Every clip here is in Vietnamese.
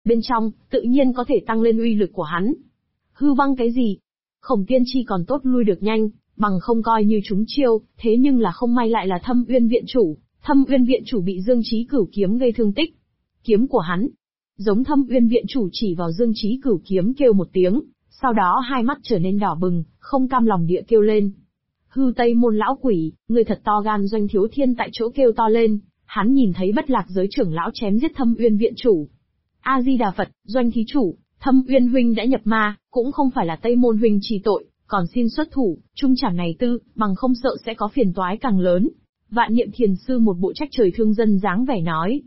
bên trong, tự nhiên có thể tăng lên uy lực của hắn. Hư văng cái gì? Khổng Tiên Tri còn tốt lui được nhanh, bằng không coi như trúng chiêu, thế nhưng là không may lại là Thâm Uyên viện chủ. Thâm Uyên viện chủ bị Dương Chí Cửu kiếm gây thương tích. Kiếm của hắn. Giống Thâm Uyên viện chủ chỉ vào Dương Chí Cửu kiếm kêu một tiếng, sau đó hai mắt trở nên đỏ bừng, không cam lòng địa kêu lên. Hư Tây Môn lão quỷ, ngươi thật to gan! Doanh Thiếu Thiên tại chỗ kêu to lên, hắn nhìn thấy Bất Lạc giới trưởng lão chém giết Thâm Uyên viện chủ. A Di Đà Phật, Doanh thí chủ, Thâm Uyên huynh đã nhập ma, cũng không phải là Tây Môn huynh trì tội, còn xin xuất thủ, trung trảm này tư, bằng không sợ sẽ có phiền toái càng lớn. Vạn Niệm Thiền sư một bộ trách trời thương dân dáng vẻ nói.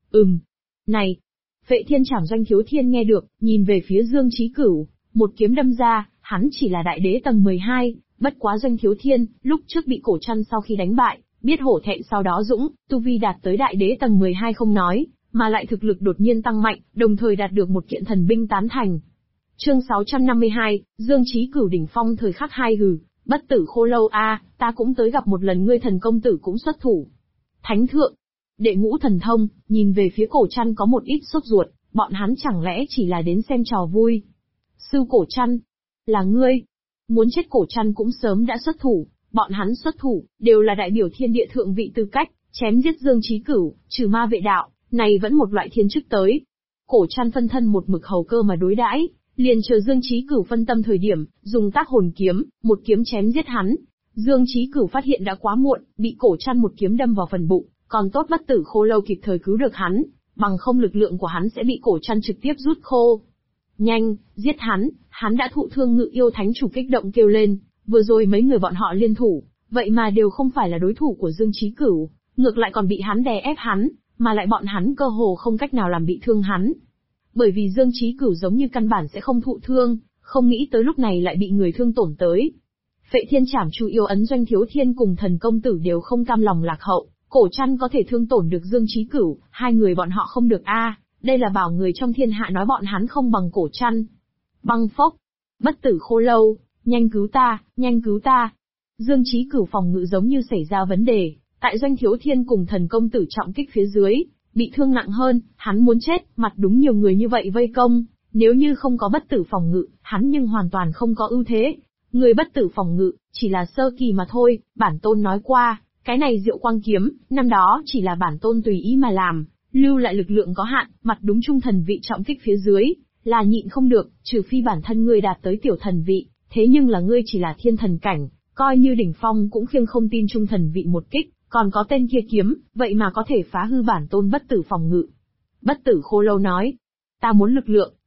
Này! Phệ Thiên Trảm! Doanh Thiếu Thiên nghe được, nhìn về phía Dương Chí Cửu, một kiếm đâm ra, hắn chỉ là đại đế tầng 12, bất quá Doanh Thiếu Thiên, lúc trước bị Cổ Trăn sau khi đánh bại, biết hổ thẹn sau đó dũng, tu vi đạt tới đại đế tầng 12 không nói, mà lại thực lực đột nhiên tăng mạnh, đồng thời đạt được một kiện thần binh tán thành. Chương 652, Dương Chí Cửu đỉnh phong thời khắc 2 hừ, bất tử khô lâu a, ta cũng tới gặp một lần, ngươi Thần công tử cũng xuất thủ. Thánh thượng, đệ ngũ thần thông, nhìn về phía Cổ Trăn có một ít sốt ruột, bọn hắn chẳng lẽ chỉ là đến xem trò vui. Sư Cổ Trăn, là ngươi? Muốn chết Cổ Trăn cũng sớm đã xuất thủ, bọn hắn xuất thủ, đều là đại biểu thiên địa thượng vị tư cách, chém giết Dương Chí Cửu, trừ ma vệ đạo, này vẫn một loại thiên chức tới. Cổ Trăn phân thân một mực hầu cơ mà đối đãi, liền chờ Dương Chí Cửu phân tâm thời điểm, dùng tác hồn kiếm, một kiếm chém giết hắn. Dương Chí Cửu phát hiện đã quá muộn, bị Cổ Trăn một kiếm đâm vào phần bụng, còn tốt bất tử khô lâu kịp thời cứu được hắn, bằng không lực lượng của hắn sẽ bị Cổ Trăn trực tiếp rút khô. Nhanh, giết hắn, hắn đã thụ thương. Ngự yêu thánh chủ kích động kêu lên, vừa rồi mấy người bọn họ liên thủ, vậy mà đều không phải là đối thủ của Dương Chí Cửu, ngược lại còn bị hắn đè ép hắn, mà lại bọn hắn cơ hồ không cách nào làm bị thương hắn. Bởi vì Dương Chí Cửu giống như căn bản sẽ không thụ thương, không nghĩ tới lúc này lại bị người thương tổn tới. Phệ Thiên Trảm Chu yêu ấn Doanh Thiếu Thiên cùng Thần công tử đều không cam lòng lạc hậu, Cổ Trăn có thể thương tổn được Dương Chí Cửu, hai người bọn họ không được a, đây là bảo người trong thiên hạ nói bọn hắn không bằng Cổ Trăn. Băng phốc, bất tử khô lâu, nhanh cứu ta, nhanh cứu ta. Dương Chí Cửu phòng ngự giống như xảy ra vấn đề, tại Doanh Thiếu Thiên cùng Thần công tử trọng kích phía dưới, bị thương nặng hơn, hắn muốn chết, mặt đúng nhiều người như vậy vây công, nếu như không có bất tử phòng ngự, hắn nhưng hoàn toàn không có ưu thế. Người bất tử phòng ngự, chỉ là sơ kỳ mà thôi, bản tôn nói qua, cái này Diệu Quang kiếm, năm đó chỉ là bản tôn tùy ý mà làm, lưu lại lực lượng có hạn, mặt đúng trung thần vị trọng kích phía dưới, là nhịn không được, trừ phi bản thân ngươi đạt tới tiểu thần vị, thế nhưng là ngươi chỉ là thiên thần cảnh, coi như đỉnh phong cũng khiêng không tin trung thần vị một kích, còn có tên kia kiếm, vậy mà có thể phá hư bản tôn bất tử phòng ngự. Bất tử khô lâu nói, ta muốn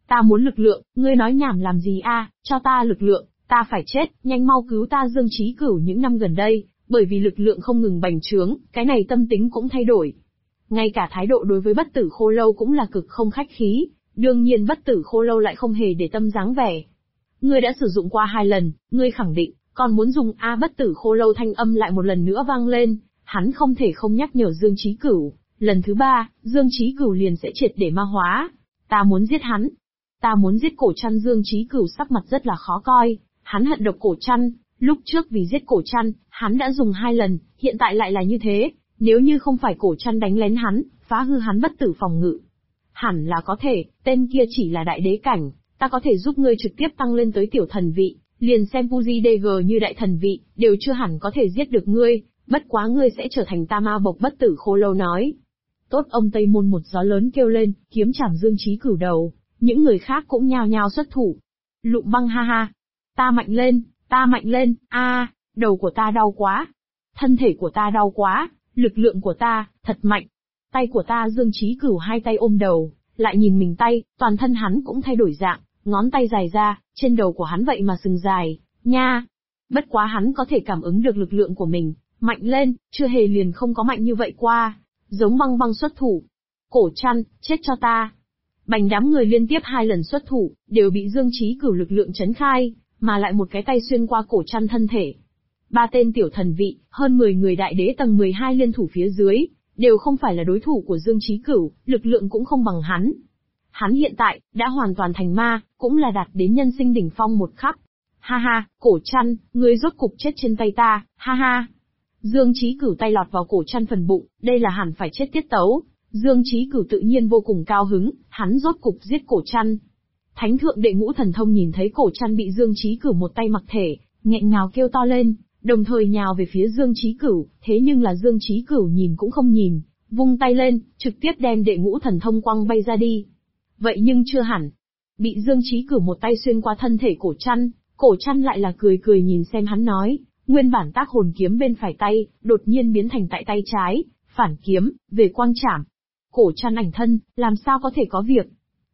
lực lượng, ngươi nói nhảm làm gì a, cho ta lực lượng, ta phải chết, nhanh mau cứu ta. Dương Chí Cửu những năm gần đây, bởi vì lực lượng không ngừng bành trướng, cái này tâm tính cũng thay đổi. Ngay cả thái độ đối với bất tử khô lâu cũng là cực không khách khí, đương nhiên bất tử khô lâu lại không hề để tâm dáng vẻ. Ngươi đã sử dụng qua 2 lần, ngươi khẳng định, còn muốn dùng a? Bất tử khô lâu thanh âm lại một lần nữa vang lên, hắn không thể không nhắc nhở Dương Chí Cửu, lần thứ 3, Dương Chí Cửu liền sẽ triệt để ma hóa. Ta muốn giết hắn. Ta muốn giết Cổ Trăn. Dương Chí Cửu sắc mặt rất là khó coi, hắn hận độc Cổ Trăn, lúc trước vì giết Cổ Trăn, hắn đã dùng 2 lần, hiện tại lại là như thế, nếu như không phải Cổ Trăn đánh lén hắn, phá hư hắn bất tử phòng ngự. Hẳn là có thể, tên kia chỉ là đại đế cảnh, ta có thể giúp ngươi trực tiếp tăng lên tới tiểu thần vị, liền xem Fuji DG như đại thần vị, đều chưa hẳn có thể giết được ngươi, bất quá ngươi sẽ trở thành ta ma bộc. Bất tử khô lâu nói. Tốt. Ông Tây Môn một gió lớn kêu lên, kiếm chảm Dương Chí Cửu đầu, những người khác cũng nhao nhao xuất thủ. Lụng băng ha ha. Ta mạnh lên, a, đầu của ta đau quá. Thân thể của ta đau quá, lực lượng của ta, thật mạnh. Tay của ta. Dương Chí Cửu hai tay ôm đầu, lại nhìn mình tay, toàn thân hắn cũng thay đổi dạng, ngón tay dài ra, trên đầu của hắn vậy mà sừng dài, nha. Bất quá hắn có thể cảm ứng được lực lượng của mình, mạnh lên, chưa hề liền không có mạnh như vậy qua, giống băng băng xuất thủ. Cổ Trăn, chết cho ta. Bành đám người liên tiếp 2 lần xuất thủ, đều bị Dương Chí Cửu lực lượng chấn khai, mà lại một cái tay xuyên qua Cổ Trăn thân thể. 3 tên tiểu thần vị, hơn 10 người đại đế tầng 12 liên thủ phía dưới, đều không phải là đối thủ của Dương Chí Cửu, lực lượng cũng không bằng hắn. Hắn hiện tại, đã hoàn toàn thành ma, cũng là đạt đến nhân sinh đỉnh phong một khắc. Ha ha, Cổ Trăn, ngươi rốt cục chết trên tay ta, ha ha. Dương Chí Cửu tay lọt vào Cổ Trăn phần bụng, đây là hẳn phải chết tiết tấu. Dương Chí Cửu tự nhiên vô cùng cao hứng, hắn rốt cục giết Cổ Trăn. Thánh thượng đệ ngũ thần thông nhìn thấy Cổ Trăn bị Dương Chí Cửu một tay mặc thể, nghẹn ngào kêu to lên, đồng thời nhào về phía Dương Chí Cửu, thế nhưng là Dương Chí Cửu nhìn cũng không nhìn, vung tay lên, trực tiếp đem đệ ngũ thần thông quăng bay ra đi. Vậy nhưng chưa hẳn. Bị Dương Chí Cửu một tay xuyên qua thân thể Cổ Trăn lại là cười cười nhìn xem hắn nói, nguyên bản tác hồn kiếm bên phải tay, đột nhiên biến thành tại tay trái, phản kiếm, về quang trảm. Cổ Trăn ảnh thân, làm sao có thể có việc?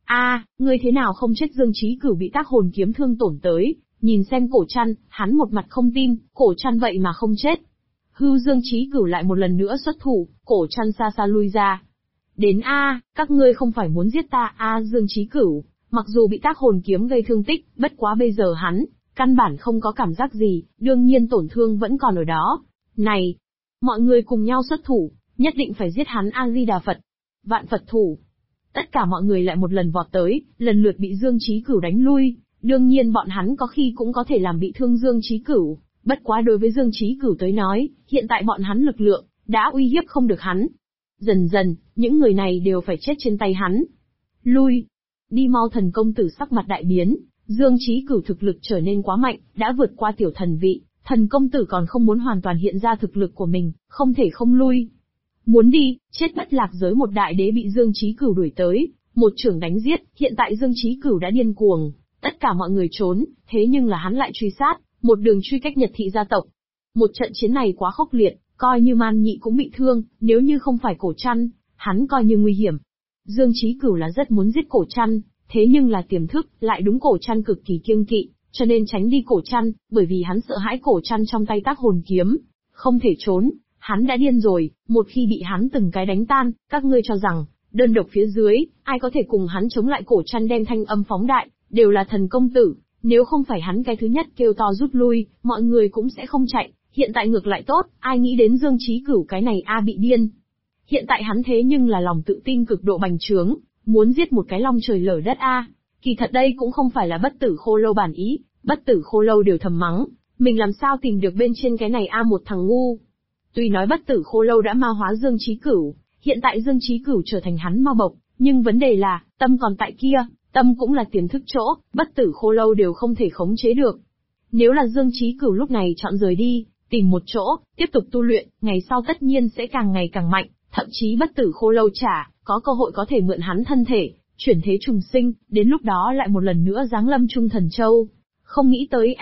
Ngươi thế nào không chết? Dương Chí Cửu bị tác hồn kiếm thương tổn tới, nhìn xem Cổ Trăn, hắn một mặt không tin, Cổ Trăn vậy mà không chết. Dương Chí Cửu lại một lần nữa xuất thủ, Cổ Trăn xa xa lui ra. Đến các ngươi không phải muốn giết ta Dương Chí Cửu, mặc dù bị tác hồn kiếm gây thương tích, bất quá bây giờ hắn, căn bản không có cảm giác gì, đương nhiên tổn thương vẫn còn ở đó. Này, mọi người cùng nhau xuất thủ, nhất định phải giết hắn A-di-đà Phật. Vạn Phật thủ. Tất cả mọi người lại một lần vọt tới, lần lượt bị Dương Chí Cửu đánh lui, đương nhiên bọn hắn có khi cũng có thể làm bị thương Dương Chí Cửu, bất quá đối với Dương Chí Cửu tới nói, hiện tại bọn hắn lực lượng, đã uy hiếp không được hắn. Dần dần, những người này đều phải chết trên tay hắn. Lui! Đi mau! Thần công tử sắc mặt đại biến, Dương Chí Cửu thực lực trở nên quá mạnh, đã vượt qua tiểu thần vị, thần công tử còn không muốn hoàn toàn hiện ra thực lực của mình, không thể không lui. Muốn đi, chết bất lạc giới một đại đế bị Dương Chí Cửu đuổi tới, một chưởng đánh giết, hiện tại Dương Chí Cửu đã điên cuồng, tất cả mọi người trốn, thế nhưng là hắn lại truy sát, một đường truy cách Nhật thị gia tộc. Một trận chiến này quá khốc liệt, coi như Man Nhị cũng bị thương, nếu như không phải Cổ Trăn, hắn coi như nguy hiểm. Dương Chí Cửu là rất muốn giết Cổ Trăn, thế nhưng là tiềm thức, lại đúng Cổ Trăn cực kỳ kiêng kỵ, cho nên tránh đi Cổ Trăn, bởi vì hắn sợ hãi Cổ Trăn trong tay tác hồn kiếm, không thể trốn, hắn đã điên rồi, một khi bị hắn từng cái đánh tan, các ngươi cho rằng, đơn độc phía dưới, ai có thể cùng hắn chống lại? Cổ Trăn đem thanh âm phóng đại, đều là thần công tử, nếu không phải hắn cái thứ nhất kêu to rút lui, mọi người cũng sẽ không chạy, hiện tại ngược lại tốt, ai nghĩ đến Dương Chí Cửu cái này bị điên. Hiện tại hắn thế nhưng là lòng tự tin cực độ bành trướng, muốn giết một cái long trời lở đất Kỳ thật đây cũng không phải là Bất Tử Khô Lâu bản ý, Bất Tử Khô Lâu đều thầm mắng, mình làm sao tìm được bên trên cái này một thằng ngu. Tuy nói Bất Tử Khô Lâu đã ma hóa Dương Chí Cửu, hiện tại Dương Chí Cửu trở thành hắn ma bộc, nhưng vấn đề là, tâm còn tại kia, tâm cũng là tiềm thức chỗ, Bất Tử Khô Lâu đều không thể khống chế được. Nếu là Dương Chí Cửu lúc này chọn rời đi, tìm một chỗ, tiếp tục tu luyện, ngày sau tất nhiên sẽ càng ngày càng mạnh, thậm chí Bất Tử Khô Lâu có cơ hội có thể mượn hắn thân thể, chuyển thế trùng sinh, đến lúc đó lại một lần nữa giáng lâm Trung Thần Châu. Không nghĩ tới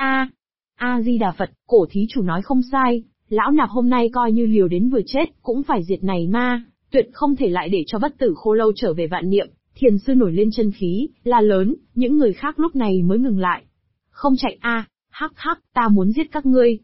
A-di-đà Phật, cổ thí chủ nói không sai, lão nạp hôm nay coi như liều đến vừa chết, cũng phải diệt này ma, tuyệt không thể lại để cho Bất Tử Khô Lâu trở về vạn niệm. Thiền sư nổi lên chân khí, la lớn, những người khác lúc này mới ngừng lại. Không chạy hắc hắc, ta muốn giết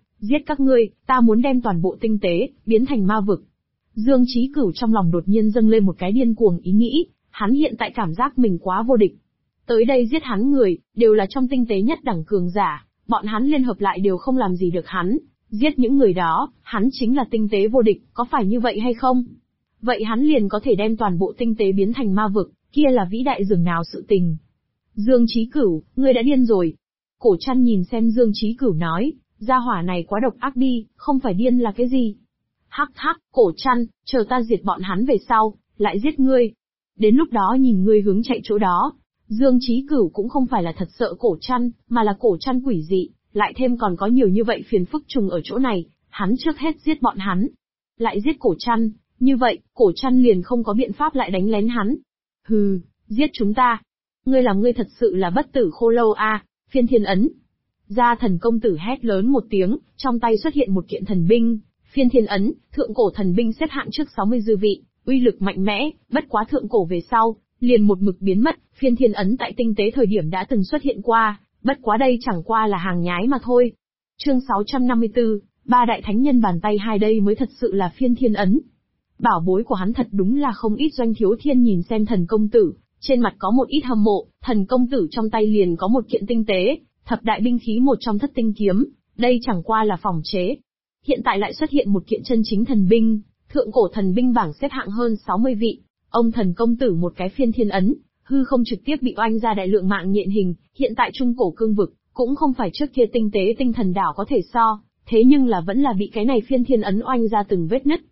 các ngươi, ta muốn đem toàn bộ tinh tế, biến thành ma vực. Dương Chí Cửu trong lòng đột nhiên dâng lên một cái điên cuồng ý nghĩ, hắn hiện tại cảm giác mình quá vô địch. Tới đây giết hắn người, đều là trong tinh tế nhất đẳng cường giả, bọn hắn liên hợp lại đều không làm gì được hắn, giết những người đó, hắn chính là tinh tế vô địch, có phải như vậy hay không? Vậy hắn liền có thể đem toàn bộ tinh tế biến thành ma vực, kia là vĩ đại dường nào sự tình. Dương Chí Cửu, ngươi đã điên rồi. Cổ Trăn nhìn xem Dương Chí Cửu nói, gia hỏa này quá độc ác đi, không phải điên là cái gì? Hắc hắc, Cổ Trăn, chờ ta diệt bọn hắn về sau, lại giết ngươi. Đến lúc đó nhìn ngươi hướng chạy chỗ đó. Dương Chí Cửu cũng không phải là thật sợ Cổ Trăn, mà là Cổ Trăn quỷ dị, lại thêm còn có nhiều như vậy phiền phức trùng ở chỗ này, hắn trước hết giết bọn hắn. Lại giết Cổ Trăn, như vậy, Cổ Trăn liền không có biện pháp lại đánh lén hắn. Hừ, giết chúng ta. Ngươi thật sự là Bất Tử Khô Lâu Phiên Thiên Ấn. Gia Thần công tử hét lớn một tiếng, trong tay xuất hiện một kiện thần binh, Phiên Thiên Ấn, thượng cổ thần binh xếp hạng trước 60 dư vị, uy lực mạnh mẽ, bất quá thượng cổ về sau, liền một mực biến mất, Phiên Thiên Ấn tại tinh tế thời điểm đã từng xuất hiện qua, bất quá đây chẳng qua là hàng nhái mà thôi. Chương 654, ba đại thánh nhân bàn tay hai đây mới thật sự là Phiên Thiên Ấn. Bảo bối của hắn thật đúng là không ít. Doanh Thiếu Thiên nhìn xem thần công tử, trên mặt có một ít hâm mộ, thần công tử trong tay liền có một kiện tinh tế, thập đại binh khí một trong Thất Tinh Kiếm, đây chẳng qua là phòng chế. Hiện tại lại xuất hiện một kiện chân chính thần binh, thượng cổ thần binh bảng xếp hạng hơn 60 vị, ông thần công tử một cái Phiên Thiên Ấn, hư không trực tiếp bị oanh ra đại lượng mạng nhện hình, hiện tại trung cổ cương vực, cũng không phải trước kia tinh tế tinh thần đảo có thể so, thế nhưng là vẫn là bị cái này Phiên Thiên Ấn oanh ra từng vết nứt.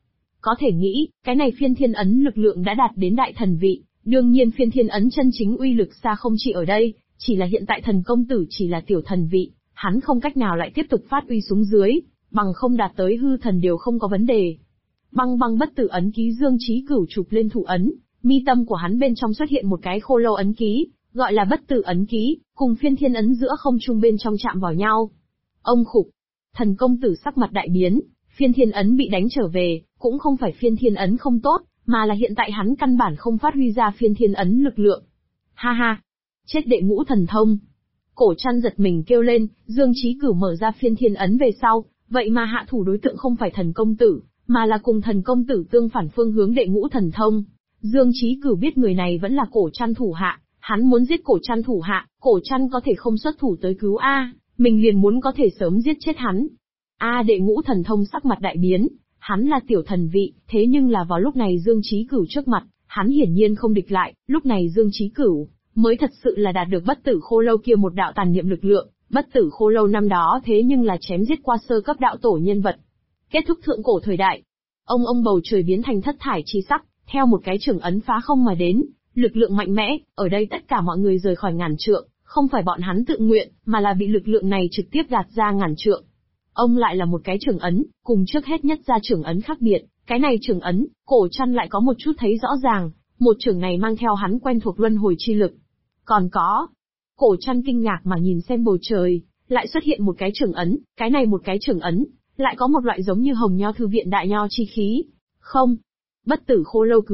Có thể nghĩ, cái này phiên thiên ấn lực lượng đã đạt đến đại thần vị, đương nhiên phiên thiên ấn chân chính uy lực xa không chỉ ở đây, chỉ là hiện tại thần công tử chỉ là tiểu thần vị, hắn không cách nào lại tiếp tục phát uy xuống dưới, bằng không đạt tới hư thần đều không có vấn đề. Băng băng bất tử ấn ký Dương Chí Cửu chụp lên thủ ấn, mi tâm của hắn bên trong xuất hiện một cái khô lâu ấn ký, gọi là bất tử ấn ký, cùng phiên thiên ấn giữa không trung bên trong chạm vào nhau. Ông khục, thần công tử sắc mặt đại biến, phiên thiên ấn bị đánh trở về, cũng không phải phiên thiên ấn không tốt, mà là hiện tại hắn căn bản không phát huy ra phiên thiên ấn lực lượng. Ha ha, chết đệ ngũ thần thông. Cổ Trăn giật mình kêu lên, Dương Chí Cửu mở ra phiên thiên ấn về sau, vậy mà hạ thủ đối tượng không phải thần công tử, mà là cùng thần công tử tương phản phương hướng đệ ngũ thần thông. Dương Chí Cửu biết người này vẫn là Cổ Trăn thủ hạ, hắn muốn giết Cổ Trăn thủ hạ, Cổ Trăn có thể không xuất thủ tới cứu mình liền muốn có thể sớm giết chết hắn. Đệ ngũ thần thông sắc mặt đại biến, hắn là tiểu thần vị, thế nhưng là vào lúc này Dương Chí Cửu trước mặt, hắn hiển nhiên không địch lại, lúc này Dương Chí Cửu mới thật sự là đạt được bất tử khô lâu kia một đạo tàn niệm lực lượng, bất tử khô lâu năm đó thế nhưng là chém giết qua sơ cấp đạo tổ nhân vật. Kết thúc thượng cổ thời đại, ông bầu trời biến thành thất thải chi sắc, theo một cái trường ấn phá không mà đến, lực lượng mạnh mẽ, ở đây tất cả mọi người rời khỏi ngàn trượng, không phải bọn hắn tự nguyện, mà là bị lực lượng này trực tiếp gạt ra ngàn trượng. Ông lại là một cái trường ấn, cùng trước hết nhất ra trường ấn khác biệt, cái này trường ấn, Cổ Trăn lại có một chút thấy rõ ràng, một trường này mang theo hắn quen thuộc luân hồi chi lực. Còn có, Cổ Trăn kinh ngạc mà nhìn xem bầu trời, lại xuất hiện một cái trường ấn, cái này một cái trường ấn, lại có một loại giống như hồng nho thư viện đại nho chi khí. Không, bất tử khô lâu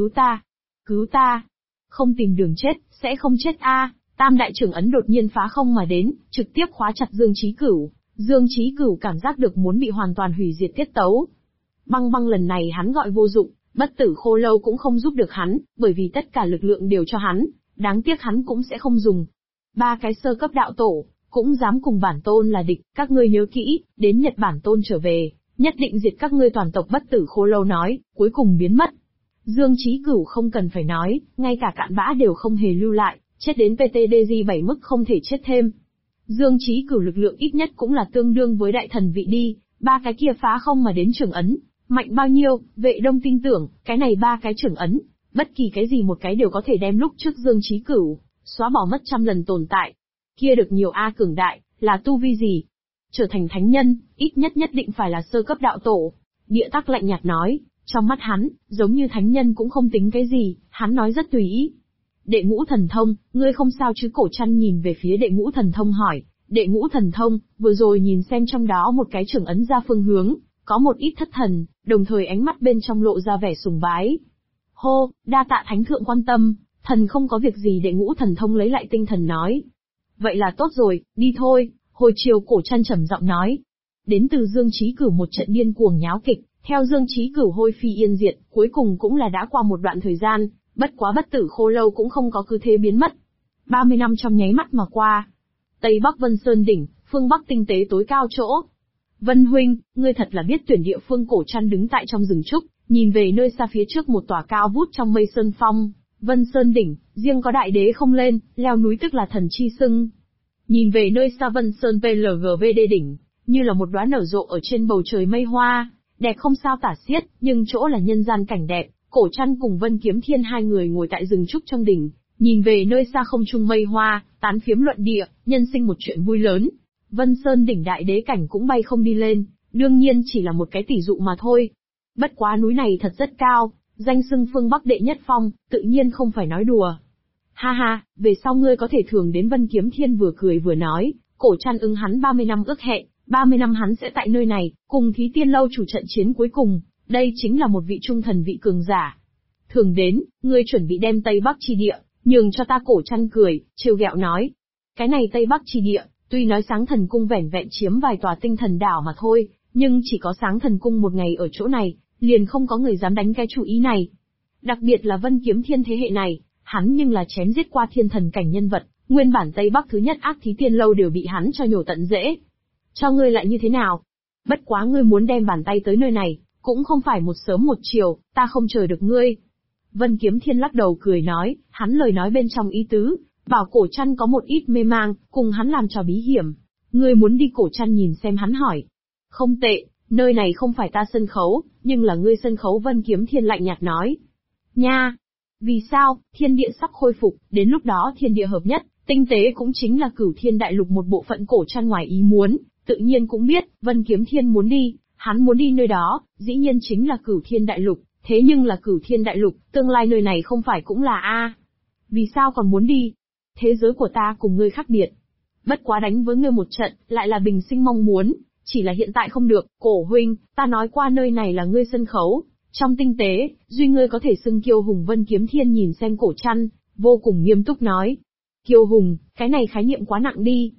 cứu ta, không tìm đường chết, sẽ không chết Tam đại trường ấn đột nhiên phá không mà đến, trực tiếp khóa chặt Dương Chí Cửu. Dương Chí Cửu cảm giác được muốn bị hoàn toàn hủy diệt tiết tấu. Băng băng lần này hắn gọi vô dụng, bất tử khô lâu cũng không giúp được hắn, bởi vì tất cả lực lượng đều cho hắn, đáng tiếc hắn cũng sẽ không dùng. Ba cái sơ cấp đạo tổ, cũng dám cùng bản tôn là địch, các ngươi nhớ kỹ, đến Nhật Bản tôn trở về, nhất định diệt các ngươi toàn tộc. Bất tử khô lâu nói, cuối cùng biến mất. Dương Chí Cửu không cần phải nói, ngay cả cạn bã đều không hề lưu lại, chết đến PTDG 7 mức không thể chết thêm. Dương Chí Cửu lực lượng ít nhất cũng là tương đương với đại thần vị đi, ba cái kia phá không mà đến trường ấn, mạnh bao nhiêu, Vệ Đông tin tưởng, cái này ba cái trường ấn, bất kỳ cái gì một cái đều có thể đem lúc trước Dương Chí Cửu xóa bỏ mất trăm lần tồn tại. Kia được nhiều cường đại, là tu vi gì? Trở thành thánh nhân, ít nhất định phải là sơ cấp đạo tổ. Địa Tắc lạnh nhạt nói, trong mắt hắn, giống như thánh nhân cũng không tính cái gì, hắn nói rất tùy ý. Đệ ngũ thần thông, ngươi không sao chứ? Cổ Trăn nhìn về phía đệ ngũ thần thông hỏi, đệ ngũ thần thông, vừa rồi nhìn xem trong đó một cái trường ấn ra phương hướng, có một ít thất thần, đồng thời ánh mắt bên trong lộ ra vẻ sùng bái. Hô, đa tạ thánh thượng quan tâm, thần không có việc gì. Đệ ngũ thần thông lấy lại tinh thần nói. Vậy là tốt rồi, đi thôi. Hồi chiều Cổ Trăn trầm giọng nói. Đến từ Dương Chí Cửu một trận điên cuồng nháo kịch, theo Dương Chí Cửu hôi phi yên diệt, cuối cùng cũng là đã qua một đoạn thời gian, bất quá bất tử khô lâu cũng không có cứ thế biến mất. 30 năm trong nháy mắt mà qua. Tây Bắc Vân Sơn đỉnh, phương Bắc tinh tế tối cao chỗ. Vân huynh, ngươi thật là biết tuyển địa phương. Cổ Trăn đứng tại trong rừng trúc, nhìn về nơi xa phía trước một tòa cao vút trong mây sơn phong, Vân Sơn đỉnh, riêng có đại đế không lên, leo núi tức là thần chi xưng. Nhìn về nơi xa Vân Sơn PLGVD đỉnh, như là một đóa nở rộ ở trên bầu trời mây hoa, đẹp không sao tả xiết, nhưng chỗ là nhân gian cảnh đẹp. Cổ Trăn cùng Vân Kiếm Thiên hai người ngồi tại rừng trúc trong đỉnh, nhìn về nơi xa không trung mây hoa, tán phiếm luận địa, nhân sinh một chuyện vui lớn. Vân Sơn đỉnh đại đế cảnh cũng bay không đi lên, đương nhiên chỉ là một cái tỷ dụ mà thôi. Bất quá núi này thật rất cao, danh xưng phương Bắc đệ nhất phong, tự nhiên không phải nói đùa. Ha ha, về sau ngươi có thể thường đến. Vân Kiếm Thiên vừa cười vừa nói, Cổ Trăn ứng hắn 30 năm ước hẹn, 30 năm hắn sẽ tại nơi này, cùng Thí Tiên Lâu chủ trận chiến cuối cùng, đây chính là một vị trung thần vị cường giả. Thường đến, ngươi chuẩn bị đem Tây Bắc chi địa, nhường cho ta. Cổ Trăn cười, trêu ghẹo nói. Cái này Tây Bắc chi địa, tuy nói Sáng Thần Cung vẻn vẹn chiếm vài tòa tinh thần đảo mà thôi, nhưng chỉ có Sáng Thần Cung một ngày ở chỗ này, liền không có người dám đánh cái chủ ý này. Đặc biệt là Vân Kiếm Thiên thế hệ này, hắn nhưng là chém giết qua thiên thần cảnh nhân vật, nguyên bản Tây Bắc thứ nhất ác Thí Tiên Lâu đều bị hắn cho nhổ tận rễ. Cho ngươi lại như thế nào? Bất quá ngươi muốn đem bàn tay tới nơi này, cũng không phải một sớm một chiều, ta không chờ được ngươi. Vân Kiếm Thiên lắc đầu cười nói, hắn lời nói bên trong ý tứ, bảo Cổ Trăn có một ít mê mang, cùng hắn làm trò bí hiểm. Ngươi muốn đi? Cổ Trăn nhìn xem hắn hỏi. Không tệ, Nơi này không phải ta sân khấu, nhưng là ngươi sân khấu. Vân Kiếm Thiên lạnh nhạt nói. Nha! Vì sao? Thiên địa sắp khôi phục, đến lúc đó thiên địa hợp nhất, tinh tế cũng chính là Cửu Thiên Đại Lục một bộ phận cổ trăn ngoài ý muốn, tự nhiên cũng biết, Vân Kiếm Thiên muốn đi, hắn muốn đi nơi đó, dĩ nhiên chính là Cửu Thiên Đại Lục, thế nhưng là Cửu Thiên Đại Lục, tương lai nơi này không phải cũng là a? Vì sao còn muốn đi? Thế giới của ta cùng ngươi khác biệt. Bất quá đánh với ngươi một trận, lại là bình sinh mong muốn, chỉ là hiện tại không được. Cổ huynh, ta nói qua nơi này là ngươi sân khấu, trong tinh tế, duy ngươi có thể xưng kiêu hùng. Vân Kiếm Thiên nhìn xem cổ trăn, vô cùng nghiêm túc nói. Kiêu hùng, cái này khái niệm quá nặng đi.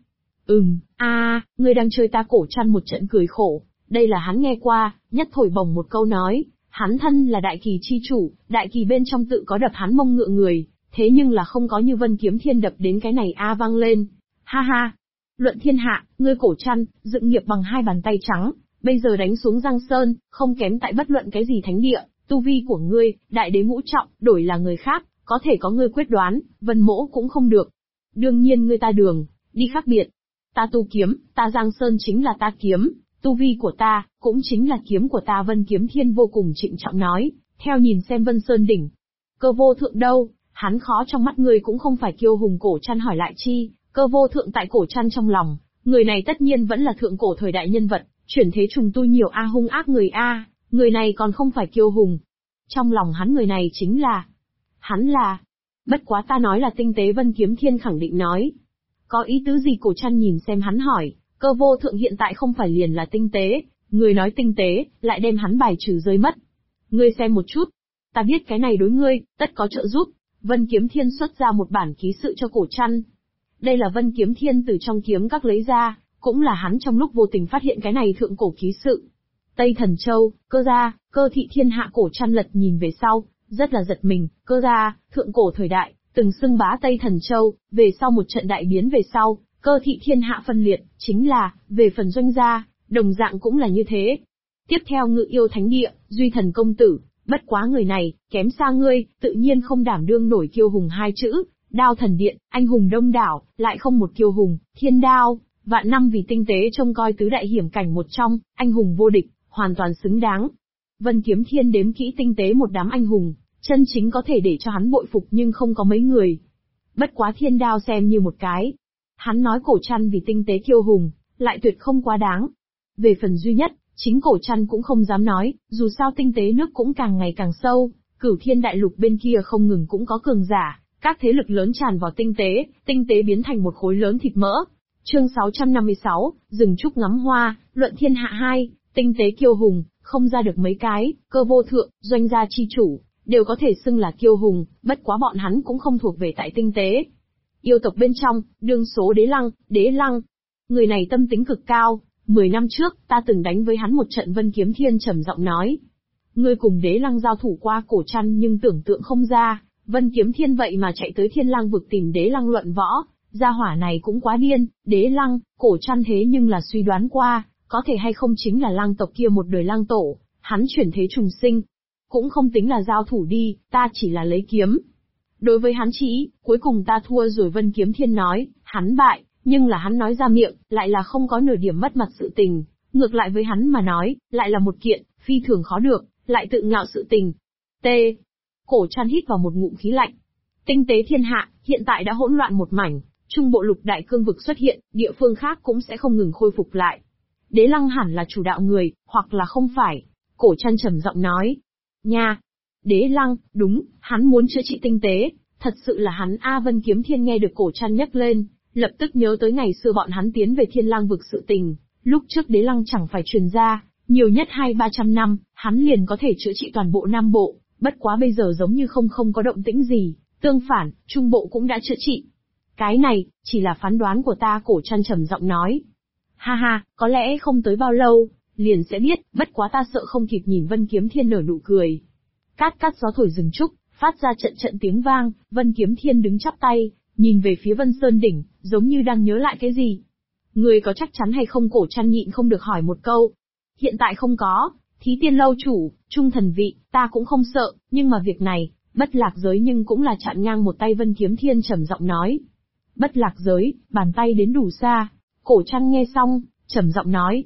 Ngươi đang chơi ta. Cổ trăn một trận cười khổ, đây là hắn nghe qua, nhất thổi bổng một câu nói, hắn thân là đại kỳ chi chủ, đại kỳ bên trong tự có đập hắn mông ngựa người, thế nhưng là không có như Vân Kiếm Thiên đập đến cái này vang lên. Ha ha! Luận thiên hạ, ngươi cổ trăn, dựng nghiệp bằng hai bàn tay trắng, bây giờ đánh xuống Giang Sơn, không kém tại bất luận cái gì thánh địa, tu vi của ngươi, đại đế ngũ trọng, đổi là người khác, có thể có ngươi quyết đoán, Vân Mỗ cũng không được. Đương nhiên ngươi ta đường, đi khác biệt. Ta tu kiếm, ta Giang Sơn chính là ta kiếm, tu vi của ta, cũng chính là kiếm của ta. Vân Kiếm Thiên vô cùng trịnh trọng nói, theo nhìn xem Vân Sơn đỉnh. Cơ vô thượng đâu, hắn khó trong mắt ngươi cũng không phải kiêu hùng. Cổ trăn hỏi lại chi, cơ vô thượng tại cổ trăn trong lòng, người này tất nhiên vẫn là thượng cổ thời đại nhân vật, chuyển thế trùng tu nhiều hung ác người người này còn không phải kiêu hùng. Trong lòng hắn người này chính là, hắn là, bất quá ta nói là tinh tế. Vân Kiếm Thiên khẳng định nói. Có ý tứ gì? Cổ trăn nhìn xem hắn hỏi, cơ vô thượng hiện tại không phải liền là tinh tế, người nói tinh tế, lại đem hắn bài trừ rơi mất. Ngươi xem một chút, ta biết cái này đối ngươi, tất có trợ giúp. Vân Kiếm Thiên xuất ra một bản ký sự cho cổ trăn. Đây là Vân Kiếm Thiên từ trong kiếm các lấy ra, cũng là hắn trong lúc vô tình phát hiện cái này thượng cổ ký sự. Tây Thần Châu, cơ gia, cơ thị thiên hạ. Cổ trăn lật nhìn về sau, rất là giật mình. Cơ gia, thượng cổ thời đại, từng xưng bá Tây Thần Châu, về sau một trận đại biến về sau, cơ thị thiên hạ phân liệt, chính là, về phần doanh gia, đồng dạng cũng là như thế. Tiếp theo Ngự Yêu Thánh Địa, Duy Thần Công Tử, bất quá người này, kém xa ngươi, tự nhiên không đảm đương nổi kiêu hùng hai chữ. Đao Thần Điện, anh hùng đông đảo, lại không một kiêu hùng. Thiên Đao, vạn năm vì tinh tế trông coi tứ đại hiểm cảnh một trong, anh hùng vô địch, hoàn toàn xứng đáng. Vân Kiếm Thiên đếm kỹ tinh tế một đám anh hùng, chân chính có thể để cho hắn bội phục nhưng không có mấy người. Bất quá Thiên Đao xem như một cái. Hắn nói cổ trăn vì tinh tế kiêu hùng, lại tuyệt không quá đáng. Về phần duy nhất, chính cổ trăn cũng không dám nói, dù sao tinh tế nước cũng càng ngày càng sâu, Cửu Thiên Đại Lục bên kia không ngừng cũng có cường giả, các thế lực lớn tràn vào tinh tế biến thành một khối lớn thịt mỡ. Chương 656, rừng trúc ngắm hoa, luận thiên hạ 2, tinh tế kiêu hùng, không ra được mấy cái. Cơ vô thượng, doanh gia chi chủ, đều có thể xưng là kiêu hùng, bất quá bọn hắn cũng không thuộc về tại tinh tế. Yêu tộc bên trong, đương số Đế Lăng. Người này tâm tính cực cao, 10 năm trước, ta từng đánh với hắn một trận. Vân Kiếm Thiên trầm giọng nói. Ngươi cùng Đế Lăng giao thủ qua. Cổ trăn nhưng tưởng tượng không ra, Vân Kiếm Thiên vậy mà chạy tới Thiên Lang vực tìm Đế Lăng luận võ. Gia hỏa này cũng quá điên. Đế Lăng, cổ trăn thế nhưng là suy đoán qua, có thể hay không chính là lang tộc kia một đời lang tổ, hắn chuyển thế trùng sinh. Cũng không tính là giao thủ đi, ta chỉ là lấy kiếm. Đối với hắn chỉ, cuối cùng ta thua rồi. Vân Kiếm Thiên nói, hắn bại, nhưng là hắn nói ra miệng, lại là không có nửa điểm mất mặt sự tình. Ngược lại với hắn mà nói, lại là một kiện, phi thường khó được, lại tự ngạo sự tình. T. Cổ trăn hít vào một ngụm khí lạnh. Tinh tế thiên hạ, hiện tại đã hỗn loạn một mảnh, trung bộ lục đại cương vực xuất hiện, địa phương khác cũng sẽ không ngừng khôi phục lại. Đế Lăng hẳn là chủ đạo người, hoặc là không phải. Cổ trăn trầm giọng nói. Nha! Đế Lăng, đúng, hắn muốn chữa trị tinh tế, thật sự là hắn Vân Kiếm Thiên nghe được cổ trăn nhắc lên, lập tức nhớ tới ngày xưa bọn hắn tiến về Thiên Lang vực sự tình. Lúc trước Đế Lăng chẳng phải truyền ra, nhiều nhất 200-300 năm, hắn liền có thể chữa trị toàn bộ Nam Bộ, bất quá bây giờ giống như không có động tĩnh gì, tương phản, Trung Bộ cũng đã chữa trị. Cái này, chỉ là phán đoán của ta. Cổ trăn trầm giọng nói. Ha ha, có lẽ không tới bao lâu, liền sẽ biết, bất quá ta sợ không kịp nhìn. Vân Kiếm Thiên nở nụ cười. Cát cát gió thổi rừng trúc, phát ra trận trận tiếng vang. Vân Kiếm Thiên đứng chắp tay, nhìn về phía Vân Sơn đỉnh, giống như đang nhớ lại cái gì. Người có chắc chắn hay không? Cổ trăn nhịn không được hỏi một câu. Hiện tại không có, Thí Tiên lâu chủ, trung thần vị, ta cũng không sợ, nhưng mà việc này, bất lạc giới nhưng cũng là chặn ngang một tay. Vân Kiếm Thiên trầm giọng nói. Bất lạc giới, bàn tay đến đủ xa. Cổ trăn nghe xong, trầm giọng nói.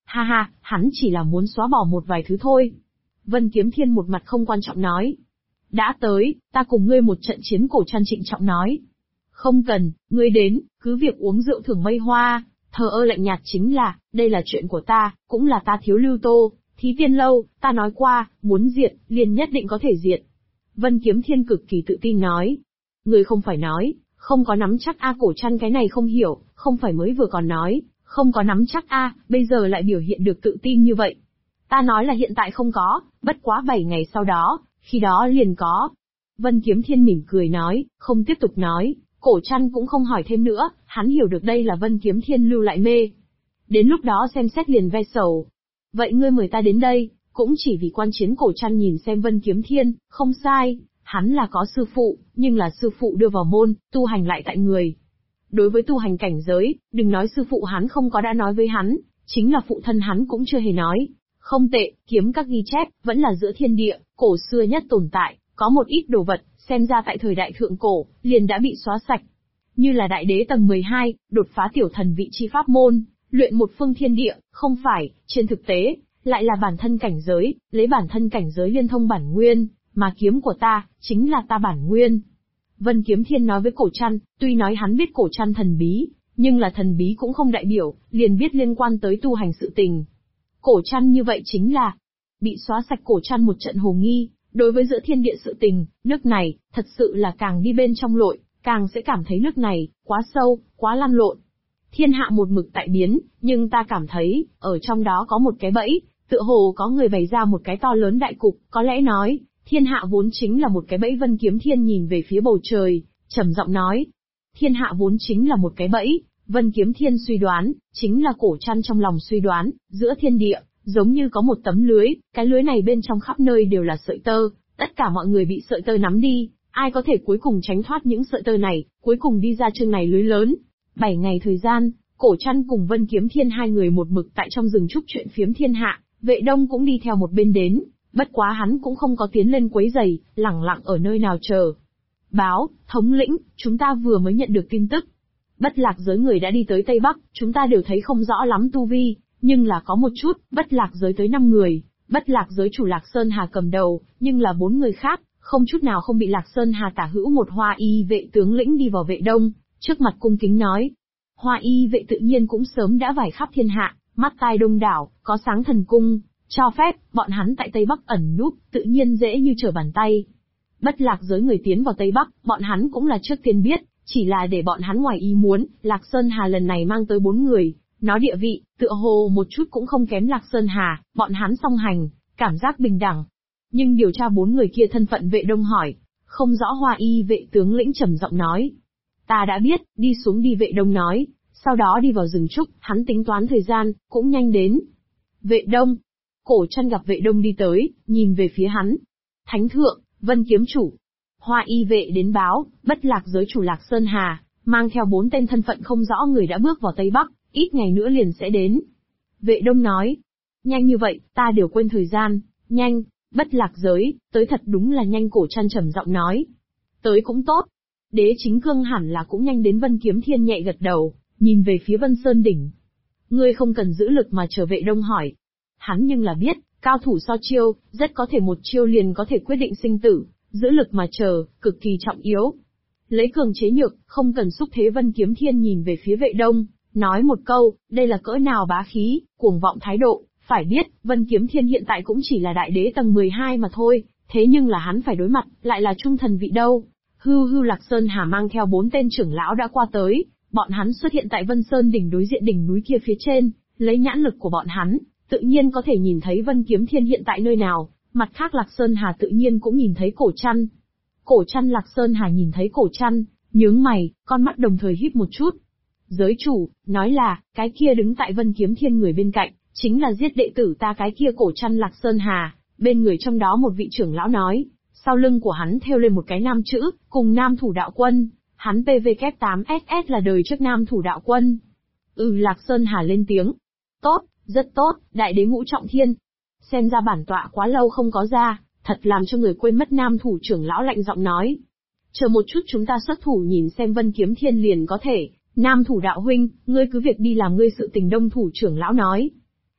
Ha ha, hắn chỉ là muốn xóa bỏ một vài thứ thôi. Vân Kiếm Thiên một mặt không quan trọng nói. Đã tới, ta cùng ngươi một trận chiến, Cổ Trăn trịnh trọng nói. Không cần, ngươi đến, cứ việc uống rượu thưởng mây hoa, thờ ơ lạnh nhạt chính là, đây là chuyện của ta, cũng là ta Thiếu Lưu Tô, Thí Tiên Lâu, ta nói qua, muốn diệt, liền nhất định có thể diệt. Vân Kiếm Thiên cực kỳ tự tin nói. Ngươi không phải nói, không có nắm chắc a. Cổ Trăn cái này không hiểu, không phải mới vừa còn nói, không có nắm chắc a, bây giờ lại biểu hiện được tự tin như vậy. Ta nói là hiện tại không có, bất quá 7 ngày sau đó, khi đó liền có. Vân Kiếm Thiên mỉm cười nói, không tiếp tục nói, Cổ Trăn cũng không hỏi thêm nữa, hắn hiểu được đây là Vân Kiếm Thiên lưu lại mê. Đến lúc đó xem xét liền ve sầu. Vậy ngươi mời ta đến đây, cũng chỉ vì quan chiến. Cổ Trăn nhìn xem Vân Kiếm Thiên, không sai, hắn là có sư phụ, nhưng là sư phụ đưa vào môn, tu hành lại tại người. Đối với tu hành cảnh giới, đừng nói sư phụ hắn không có đã nói với hắn, chính là phụ thân hắn cũng chưa hề nói. Không tệ, kiếm các ghi chép, vẫn là giữa thiên địa, cổ xưa nhất tồn tại, có một ít đồ vật, xem ra tại thời đại thượng cổ, liền đã bị xóa sạch. Như là đại đế tầng 12, đột phá tiểu thần vị chi pháp môn, luyện một phương thiên địa, không phải, trên thực tế, lại là bản thân cảnh giới, lấy bản thân cảnh giới liên thông bản nguyên, mà kiếm của ta, chính là ta bản nguyên. Vân Kiếm Thiên nói với Cổ Trăn, tuy nói hắn biết Cổ Trăn thần bí, nhưng là thần bí cũng không đại biểu, liền biết liên quan tới tu hành sự tình. Cổ Trăn như vậy chính là bị xóa sạch. Cổ Trăn một trận hồ nghi, đối với giữa thiên địa sự tình, nước này, thật sự là càng đi bên trong lội, càng sẽ cảm thấy nước này, quá sâu, quá lăn lộn. Thiên hạ một mực tại biến, nhưng ta cảm thấy, ở trong đó có một cái bẫy, tựa hồ có người bày ra một cái to lớn đại cục, có lẽ nói, thiên hạ vốn chính là một cái bẫy. Vân Kiếm Thiên nhìn về phía bầu trời, trầm giọng nói. Thiên hạ vốn chính là một cái bẫy, Vân Kiếm Thiên suy đoán, chính là Cổ Trăn trong lòng suy đoán, giữa thiên địa, giống như có một tấm lưới, cái lưới này bên trong khắp nơi đều là sợi tơ, tất cả mọi người bị sợi tơ nắm đi, ai có thể cuối cùng tránh thoát những sợi tơ này, cuối cùng đi ra chương này lưới lớn. 7 ngày thời gian, Cổ Trăn cùng Vân Kiếm Thiên hai người một mực tại trong rừng trúc chuyện phiếm thiên hạ, Vệ Đông cũng đi theo một bên đến, bất quá hắn cũng không có tiến lên quấy rầy, lẳng lặng ở nơi nào chờ. Báo, thống lĩnh, chúng ta vừa mới nhận được tin tức. Bất Lạc giới người đã đi tới Tây Bắc, chúng ta đều thấy không rõ lắm tu vi, nhưng là có một chút, Bất Lạc giới tới 5 người, Bất Lạc giới chủ Lạc Sơn Hà cầm đầu, nhưng là 4 người khác, không chút nào không bị Lạc Sơn Hà tả hữu. Một Hoa Y vệ tướng lĩnh đi vào Vệ Đông, trước mặt cung kính nói. Hoa Y vệ tự nhiên cũng sớm đã vải khắp thiên hạ, mắt tai đông đảo, có sáng thần cung, cho phép, bọn hắn tại Tây Bắc ẩn núp, tự nhiên dễ như trở bàn tay. Bất Lạc giới người tiến vào Tây Bắc, bọn hắn cũng là trước tiên biết, chỉ là để bọn hắn ngoài ý muốn, Lạc Sơn Hà lần này mang tới 4 người, nó địa vị, tựa hồ một chút cũng không kém Lạc Sơn Hà, bọn hắn song hành, cảm giác bình đẳng. Nhưng điều tra 4 người kia thân phận. Vệ Đông hỏi, không rõ. Hoa Y vệ tướng lĩnh trầm giọng nói. Ta đã biết, đi xuống đi. Vệ Đông nói, sau đó đi vào rừng trúc, hắn tính toán thời gian, cũng nhanh đến. Vệ Đông. Cổ Trăn gặp Vệ Đông đi tới, nhìn về phía hắn. Thánh thượng, Vân kiếm chủ. Hoa Y vệ đến báo, Bất Lạc giới chủ Lạc Sơn Hà, mang theo 4 tên thân phận không rõ người đã bước vào Tây Bắc, ít ngày nữa liền sẽ đến. Vệ Đông nói, nhanh như vậy, ta đều quên thời gian, nhanh, Bất Lạc giới, tới thật đúng là nhanh. Cổ Trăn trầm giọng nói, tới cũng tốt. Đế chính cương hẳn là cũng nhanh đến. Vân Kiếm Thiên nhẹ gật đầu, nhìn về phía Vân Sơn đỉnh. Ngươi không cần giữ lực mà chờ. Vệ Đông hỏi. Hắn nhưng là biết, cao thủ so chiêu, rất có thể một chiêu liền có thể quyết định sinh tử, giữ lực mà chờ, cực kỳ trọng yếu. Lấy cường chế nhược, không cần xúc thế. Vân Kiếm Thiên nhìn về phía Vệ Đông, nói một câu, đây là cỡ nào bá khí, cuồng vọng thái độ. Phải biết, Vân Kiếm Thiên hiện tại cũng chỉ là đại đế tầng 12 mà thôi, thế nhưng là hắn phải đối mặt, lại là trung thần vị đâu. Hưu Lạc Sơn Hà mang theo 4 tên trưởng lão đã qua tới, bọn hắn xuất hiện tại Vân Sơn đỉnh đối diện đỉnh núi kia phía trên, lấy nhãn lực của bọn hắn, tự nhiên có thể nhìn thấy Vân Kiếm Thiên hiện tại nơi nào, mặt khác Lạc Sơn Hà tự nhiên cũng nhìn thấy Cổ Trăn. Cổ Trăn. Lạc Sơn Hà nhìn thấy Cổ Trăn, nhướng mày, con mắt đồng thời híp một chút. Giới chủ, nói là, cái kia đứng tại Vân Kiếm Thiên người bên cạnh, chính là giết đệ tử ta cái kia. Cổ Trăn. Lạc Sơn Hà, bên người trong đó một vị trưởng lão nói, sau lưng của hắn thêu lên một cái nam chữ, cùng Nam Thủ Đạo Quân, hắn PVK8SS là đời trước Nam Thủ Đạo Quân. Lạc Sơn Hà lên tiếng. Tốt, rất tốt, đại đế ngũ trọng thiên. Xem ra bản tọa quá lâu không có ra, thật làm cho người quên mất. Nam Thủ trưởng lão lạnh giọng nói. Chờ một chút, chúng ta xuất thủ nhìn xem Vân Kiếm Thiên liền có thể. Nam Thủ đạo huynh, ngươi cứ việc đi làm ngươi sự tình. Đông Thủ trưởng lão nói.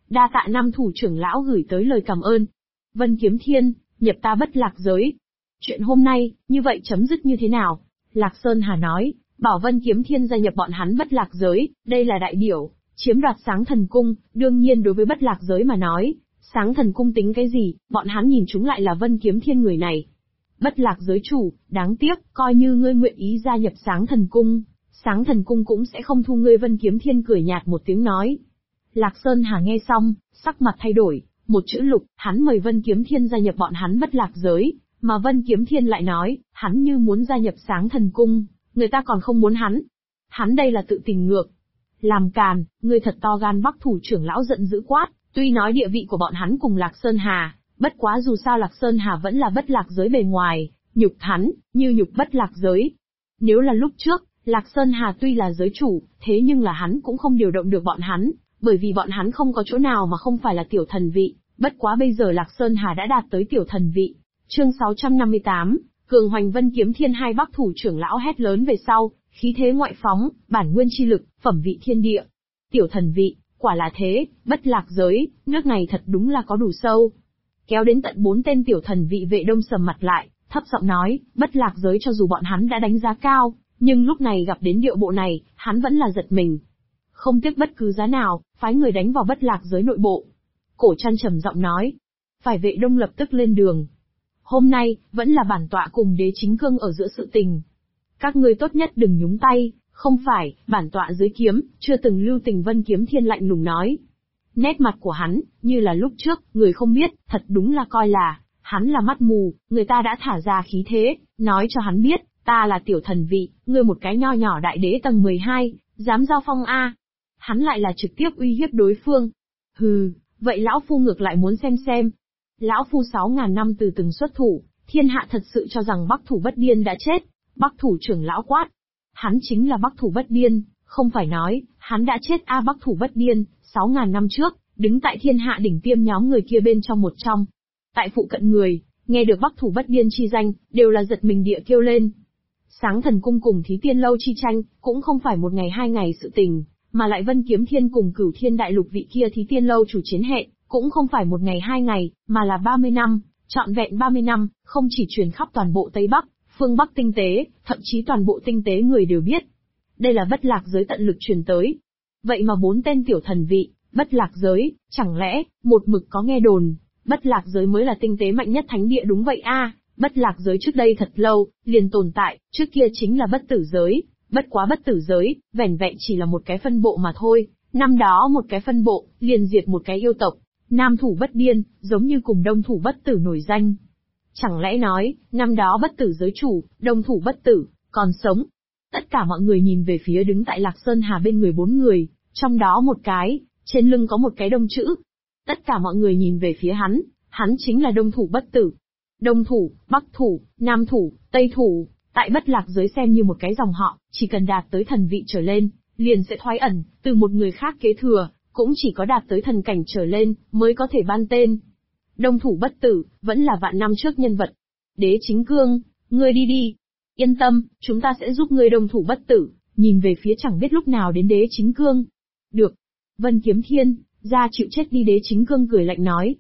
Đa tạ năm thủ trưởng lão gửi tới lời cảm ơn. Vân Kiếm Thiên, nhập ta Bất Lạc giới. Chuyện hôm nay, như vậy chấm dứt như thế nào? Lạc Sơn Hà nói, bảo Vân Kiếm Thiên gia nhập bọn hắn Bất Lạc giới, đây là đại điểu, chiếm đoạt Sáng Thần Cung, đương nhiên đối với Bất Lạc giới mà nói, Sáng Thần Cung tính cái gì, bọn hắn nhìn chúng lại là Vân Kiếm Thiên người này. Bất Lạc giới chủ, đáng tiếc, coi như ngươi nguyện ý gia nhập Sáng Thần Cung, Sáng Thần Cung cũng sẽ không thu ngươi. Vân Kiếm Thiên cười nhạt một tiếng nói. Lạc Sơn Hà nghe xong, sắc mặt thay đổi, một chữ lục, hắn mời Vân Kiếm Thiên gia nhập bọn hắn Bất Lạc giới, mà Vân Kiếm Thiên lại nói, hắn như muốn gia nhập Sáng Thần Cung, người ta còn không muốn hắn. Hắn đây là tự tình ngược. Làm càn, ngươi thật to gan. Bắc thủ trưởng lão giận dữ quát, tuy nói địa vị của bọn hắn cùng Lạc Sơn Hà, bất quá dù sao Lạc Sơn Hà vẫn là Bất Lạc giới bề ngoài, nhục hắn, như nhục Bất Lạc giới. Nếu là lúc trước, Lạc Sơn Hà tuy là giới chủ, thế nhưng là hắn cũng không điều động được bọn hắn, bởi vì bọn hắn không có chỗ nào mà không phải là tiểu thần vị, bất quá bây giờ Lạc Sơn Hà đã đạt tới tiểu thần vị. Chương 658, Cường Hoành Vân Kiếm Thiên. Hai Bắc thủ trưởng lão hét lớn về sau, khí thế ngoại phóng, bản nguyên chi lực, phẩm vị thiên địa. Tiểu thần vị, quả là thế, Bất Lạc giới, nước này thật đúng là có đủ sâu. Kéo đến tận 4 tên tiểu thần vị Vệ Đông sầm mặt lại, thấp giọng nói, Bất Lạc giới cho dù bọn hắn đã đánh giá cao, nhưng lúc này gặp đến điệu bộ này, hắn vẫn là giật mình. Không tiếc bất cứ giá nào, phái người đánh vào Bất Lạc giới nội bộ. Cổ Trăn trầm giọng nói. Phải. Vệ Đông lập tức lên đường. Hôm nay, vẫn là bản tọa cùng Đế Chính Cương ở giữa sự tình. Các ngươi tốt nhất đừng nhúng tay, không phải, bản tọa dưới kiếm, chưa từng lưu tình. Vân Kiếm Thiên lạnh lùng nói. Nét mặt của hắn, như là lúc trước, người không biết, thật đúng là coi là, hắn là mắt mù, người ta đã thả ra khí thế, nói cho hắn biết, ta là tiểu thần vị, ngươi một cái nho nhỏ đại đế tầng 12, dám giao phong a? Hắn lại là trực tiếp uy hiếp đối phương. Hừ, vậy lão phu ngược lại muốn xem. Lão phu 6.000 năm từ từng xuất thủ, thiên hạ thật sự cho rằng Bắc thủ bất điên đã chết. Bắc thủ trưởng lão quát. Hắn chính là Bắc thủ bất điên, không phải nói, hắn đã chết a? Bắc thủ bất điên, 6.000 năm trước, đứng tại thiên hạ đỉnh tiêm nhóm người kia bên trong một trong. Tại phụ cận người, nghe được Bắc thủ bất điên chi danh, đều là giật mình địa kêu lên. Sáng Thần Cung cùng Thí Tiên Lâu chi tranh, cũng không phải một ngày hai ngày sự tình, mà lại Vân Kiếm Thiên cùng Cửu Thiên Đại Lục vị kia Thí Tiên Lâu chủ chiến hệ, cũng không phải một ngày hai ngày, mà là 30 năm, trọn vẹn 30 năm, không chỉ truyền khắp toàn bộ Tây Bắc, phương Bắc tinh tế, thậm chí toàn bộ tinh tế người đều biết. Đây là Bất Lạc giới tận lực truyền tới. Vậy mà 4 tên tiểu thần vị, Bất Lạc giới, chẳng lẽ, một mực có nghe đồn, Bất Lạc giới mới là tinh tế mạnh nhất thánh địa đúng vậy a? Bất Lạc giới trước đây thật lâu, liền tồn tại, trước kia chính là bất tử giới, bất quá bất tử giới, vẻn vẹn chỉ là một cái phân bộ mà thôi, năm đó một cái phân bộ, liền diệt một cái yêu tộc, Nam thủ bất điên, giống như cùng Đông thủ bất tử nổi danh. Chẳng lẽ nói, năm đó bất tử giới chủ, Đông thủ bất tử, còn sống? Tất cả mọi người nhìn về phía đứng tại Lạc Sơn Hà bên người 4 người, trong đó một cái, trên lưng có một cái đông chữ. Tất cả mọi người nhìn về phía hắn chính là Đông thủ bất tử. Đông thủ, Bắc thủ, Nam thủ, Tây thủ, tại Bất Lạc giới xem như một cái dòng họ, chỉ cần đạt tới thần vị trở lên, liền sẽ thoái ẩn, từ một người khác kế thừa, cũng chỉ có đạt tới thần cảnh trở lên, mới có thể ban tên. Đông thủ bất tử, vẫn là vạn năm trước nhân vật. Đế Chính Cương, ngươi đi đi. Yên tâm, chúng ta sẽ giúp ngươi Đông thủ bất tử. Nhìn về phía chẳng biết lúc nào đến Đế Chính Cương. Được. Vân Kiếm Thiên, ra chịu chết đi. Đế Chính Cương cười lạnh nói.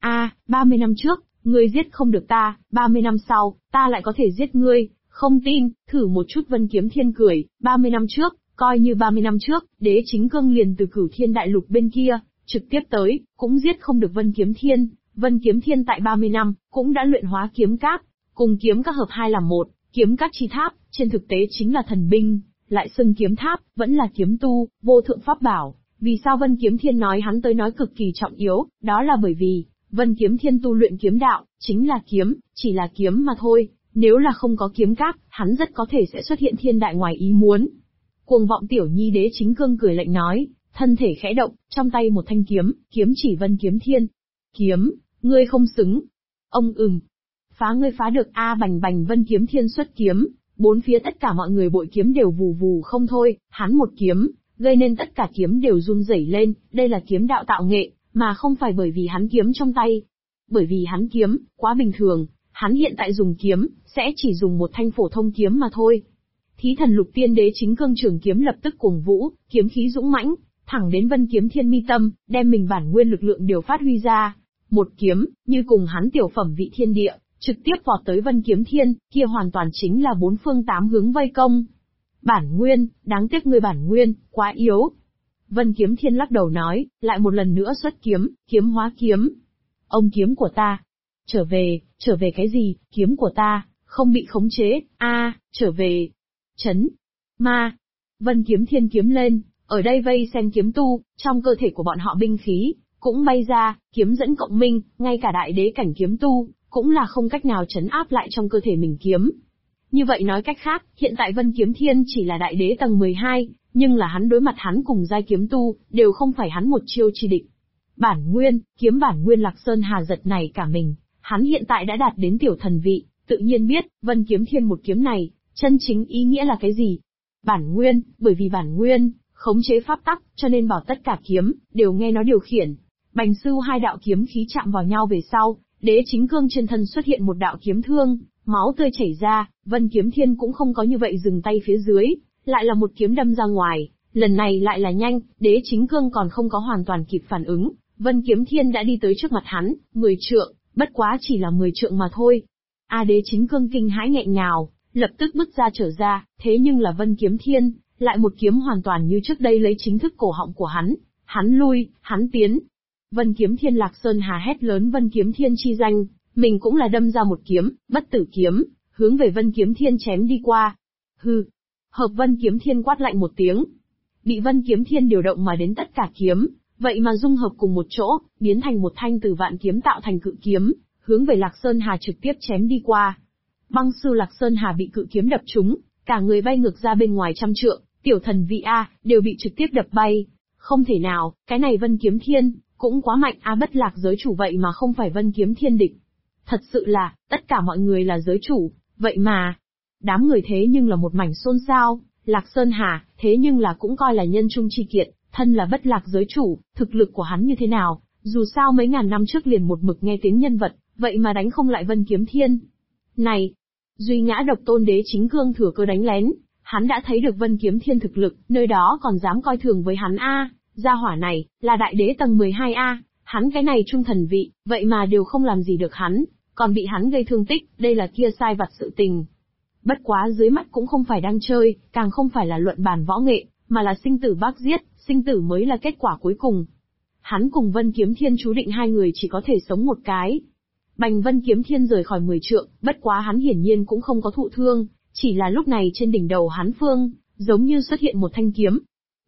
30 năm trước, ngươi giết không được ta, 30 năm sau, ta lại có thể giết ngươi, không tin, thử một chút. Vân Kiếm Thiên cười, 30 năm trước, coi như 30 năm trước, Đế Chính Cương liền từ Cửu Thiên Đại Lục bên kia, trực tiếp tới, cũng giết không được Vân Kiếm Thiên. Vân Kiếm Thiên tại 30 năm, cũng đã luyện hóa kiếm cát, cùng kiếm các hợp hai làm một, kiếm cát chi tháp, trên thực tế chính là thần binh, lại xưng kiếm tháp, vẫn là kiếm tu, vô thượng pháp bảo. Vì sao Vân Kiếm Thiên nói hắn tới nói cực kỳ trọng yếu, đó là bởi vì, Vân Kiếm Thiên tu luyện kiếm đạo, chính là kiếm, chỉ là kiếm mà thôi, nếu là không có kiếm cát, hắn rất có thể sẽ xuất hiện thiên đại ngoài ý muốn. Cuồng vọng tiểu nhi. Đế Chính Cương cười lạnh nói, thân thể khẽ động, trong tay một thanh kiếm, kiếm chỉ Vân Kiếm Thiên. Kiếm, ngươi không xứng. Ông phá ngươi phá được a? Bành bành. Vân Kiếm Thiên xuất kiếm, bốn phía tất cả mọi người bội kiếm đều vù vù không thôi, hắn một kiếm, gây nên tất cả kiếm đều run rẩy lên, đây là kiếm đạo tạo nghệ, mà không phải bởi vì hắn kiếm trong tay. Bởi vì hắn kiếm, quá bình thường, hắn hiện tại dùng kiếm, sẽ chỉ dùng một thanh phổ thông kiếm mà thôi. Thí thần lục tiên. Đế Chính Cương trường kiếm lập tức cuồng vũ, kiếm khí dũng mãnh, thẳng đến Vân Kiếm Thiên mi tâm, đem mình bản nguyên lực lượng điều phát huy ra. Một kiếm, như cùng hắn tiểu phẩm vị thiên địa, trực tiếp vọt tới Vân Kiếm Thiên, kia hoàn toàn chính là bốn phương tám hướng vây công. Bản nguyên, đáng tiếc ngươi bản nguyên, quá yếu. Vân Kiếm Thiên lắc đầu nói, lại một lần nữa xuất kiếm, kiếm hóa kiếm. Ông kiếm của ta. Trở về cái gì, kiếm của ta, không bị khống chế, trở về. Chấn. Ma. Vân Kiếm Thiên kiếm lên, ở đây vây xem kiếm tu, trong cơ thể của bọn họ binh khí, cũng bay ra, kiếm dẫn cộng minh, ngay cả đại đế cảnh kiếm tu, cũng là không cách nào chấn áp lại trong cơ thể mình kiếm. Như vậy nói cách khác, hiện tại Vân Kiếm Thiên chỉ là đại đế tầng 12, nhưng là hắn đối mặt hắn cùng giai kiếm tu, đều không phải hắn một chiêu chi địch. Bản nguyên, kiếm bản nguyên Lạc Sơn Hà giật này cả mình, hắn hiện tại đã đạt đến tiểu thần vị, tự nhiên biết, Vân Kiếm Thiên một kiếm này, chân chính ý nghĩa là cái gì. Bản nguyên, bởi vì bản nguyên, khống chế pháp tắc, cho nên bảo tất cả kiếm, đều nghe nó điều khiển. Bành Sưu hai đạo kiếm khí chạm vào nhau về sau, Đế Chính Cương trên thân xuất hiện một đạo kiếm thương, máu tươi chảy ra, Vân Kiếm Thiên cũng không có như vậy dừng tay phía dưới, lại là một kiếm đâm ra ngoài, lần này lại là nhanh, Đế Chính Cương còn không có hoàn toàn kịp phản ứng, Vân Kiếm Thiên đã đi tới trước mặt hắn, 10 trượng, bất quá chỉ là 10 trượng mà thôi. Đế Chính Cương kinh hãi nghẹn ngào, lập tức bước ra trở ra, thế nhưng là Vân Kiếm Thiên, lại một kiếm hoàn toàn như trước đây lấy chính thức cổ họng của hắn lui, hắn tiến. Vân Kiếm Thiên Lạc Sơn Hà hét lớn Vân Kiếm Thiên chi danh, mình cũng là đâm ra một kiếm, bất tử kiếm, hướng về Vân Kiếm Thiên chém đi qua. Hừ. Hợp Vân Kiếm Thiên quát lạnh một tiếng. Bị Vân Kiếm Thiên điều động mà đến tất cả kiếm, vậy mà dung hợp cùng một chỗ, biến thành một thanh từ vạn kiếm tạo thành cự kiếm, hướng về Lạc Sơn Hà trực tiếp chém đi qua. Băng Sưu Lạc Sơn Hà bị cự kiếm đập trúng, cả người bay ngược ra bên ngoài trăm trượng, tiểu thần vị đều bị trực tiếp đập bay. Không thể nào, cái này Vân Kiếm Thiên, cũng quá mạnh bất lạc giới chủ vậy mà không phải Vân Kiếm Thiên địch. Thật sự là, tất cả mọi người là giới chủ, vậy mà. Đám người thế nhưng là một mảnh xôn xao, Lạc Sơn Hà, thế nhưng là cũng coi là nhân trung chi kiện, thân là bất lạc giới chủ, thực lực của hắn như thế nào, dù sao mấy ngàn năm trước liền một mực nghe tiếng nhân vật, vậy mà đánh không lại Vân Kiếm Thiên. Này, Duy Ngã Độc Tôn Đế Chính Cương thừa cơ đánh lén, hắn đã thấy được Vân Kiếm Thiên thực lực, nơi đó còn dám coi thường với hắn gia hỏa này, là đại đế tầng 12 hắn cái này trung thần vị, vậy mà đều không làm gì được hắn, còn bị hắn gây thương tích, đây là kia sai vặt sự tình. Bất quá dưới mắt cũng không phải đang chơi, càng không phải là luận bàn võ nghệ, mà là sinh tử bác giết, sinh tử mới là kết quả cuối cùng. Hắn cùng Vân Kiếm Thiên chú định hai người chỉ có thể sống một cái. Bành Vân Kiếm Thiên rời khỏi 10 trượng, bất quá hắn hiển nhiên cũng không có thụ thương, chỉ là lúc này trên đỉnh đầu hắn giống như xuất hiện một thanh kiếm.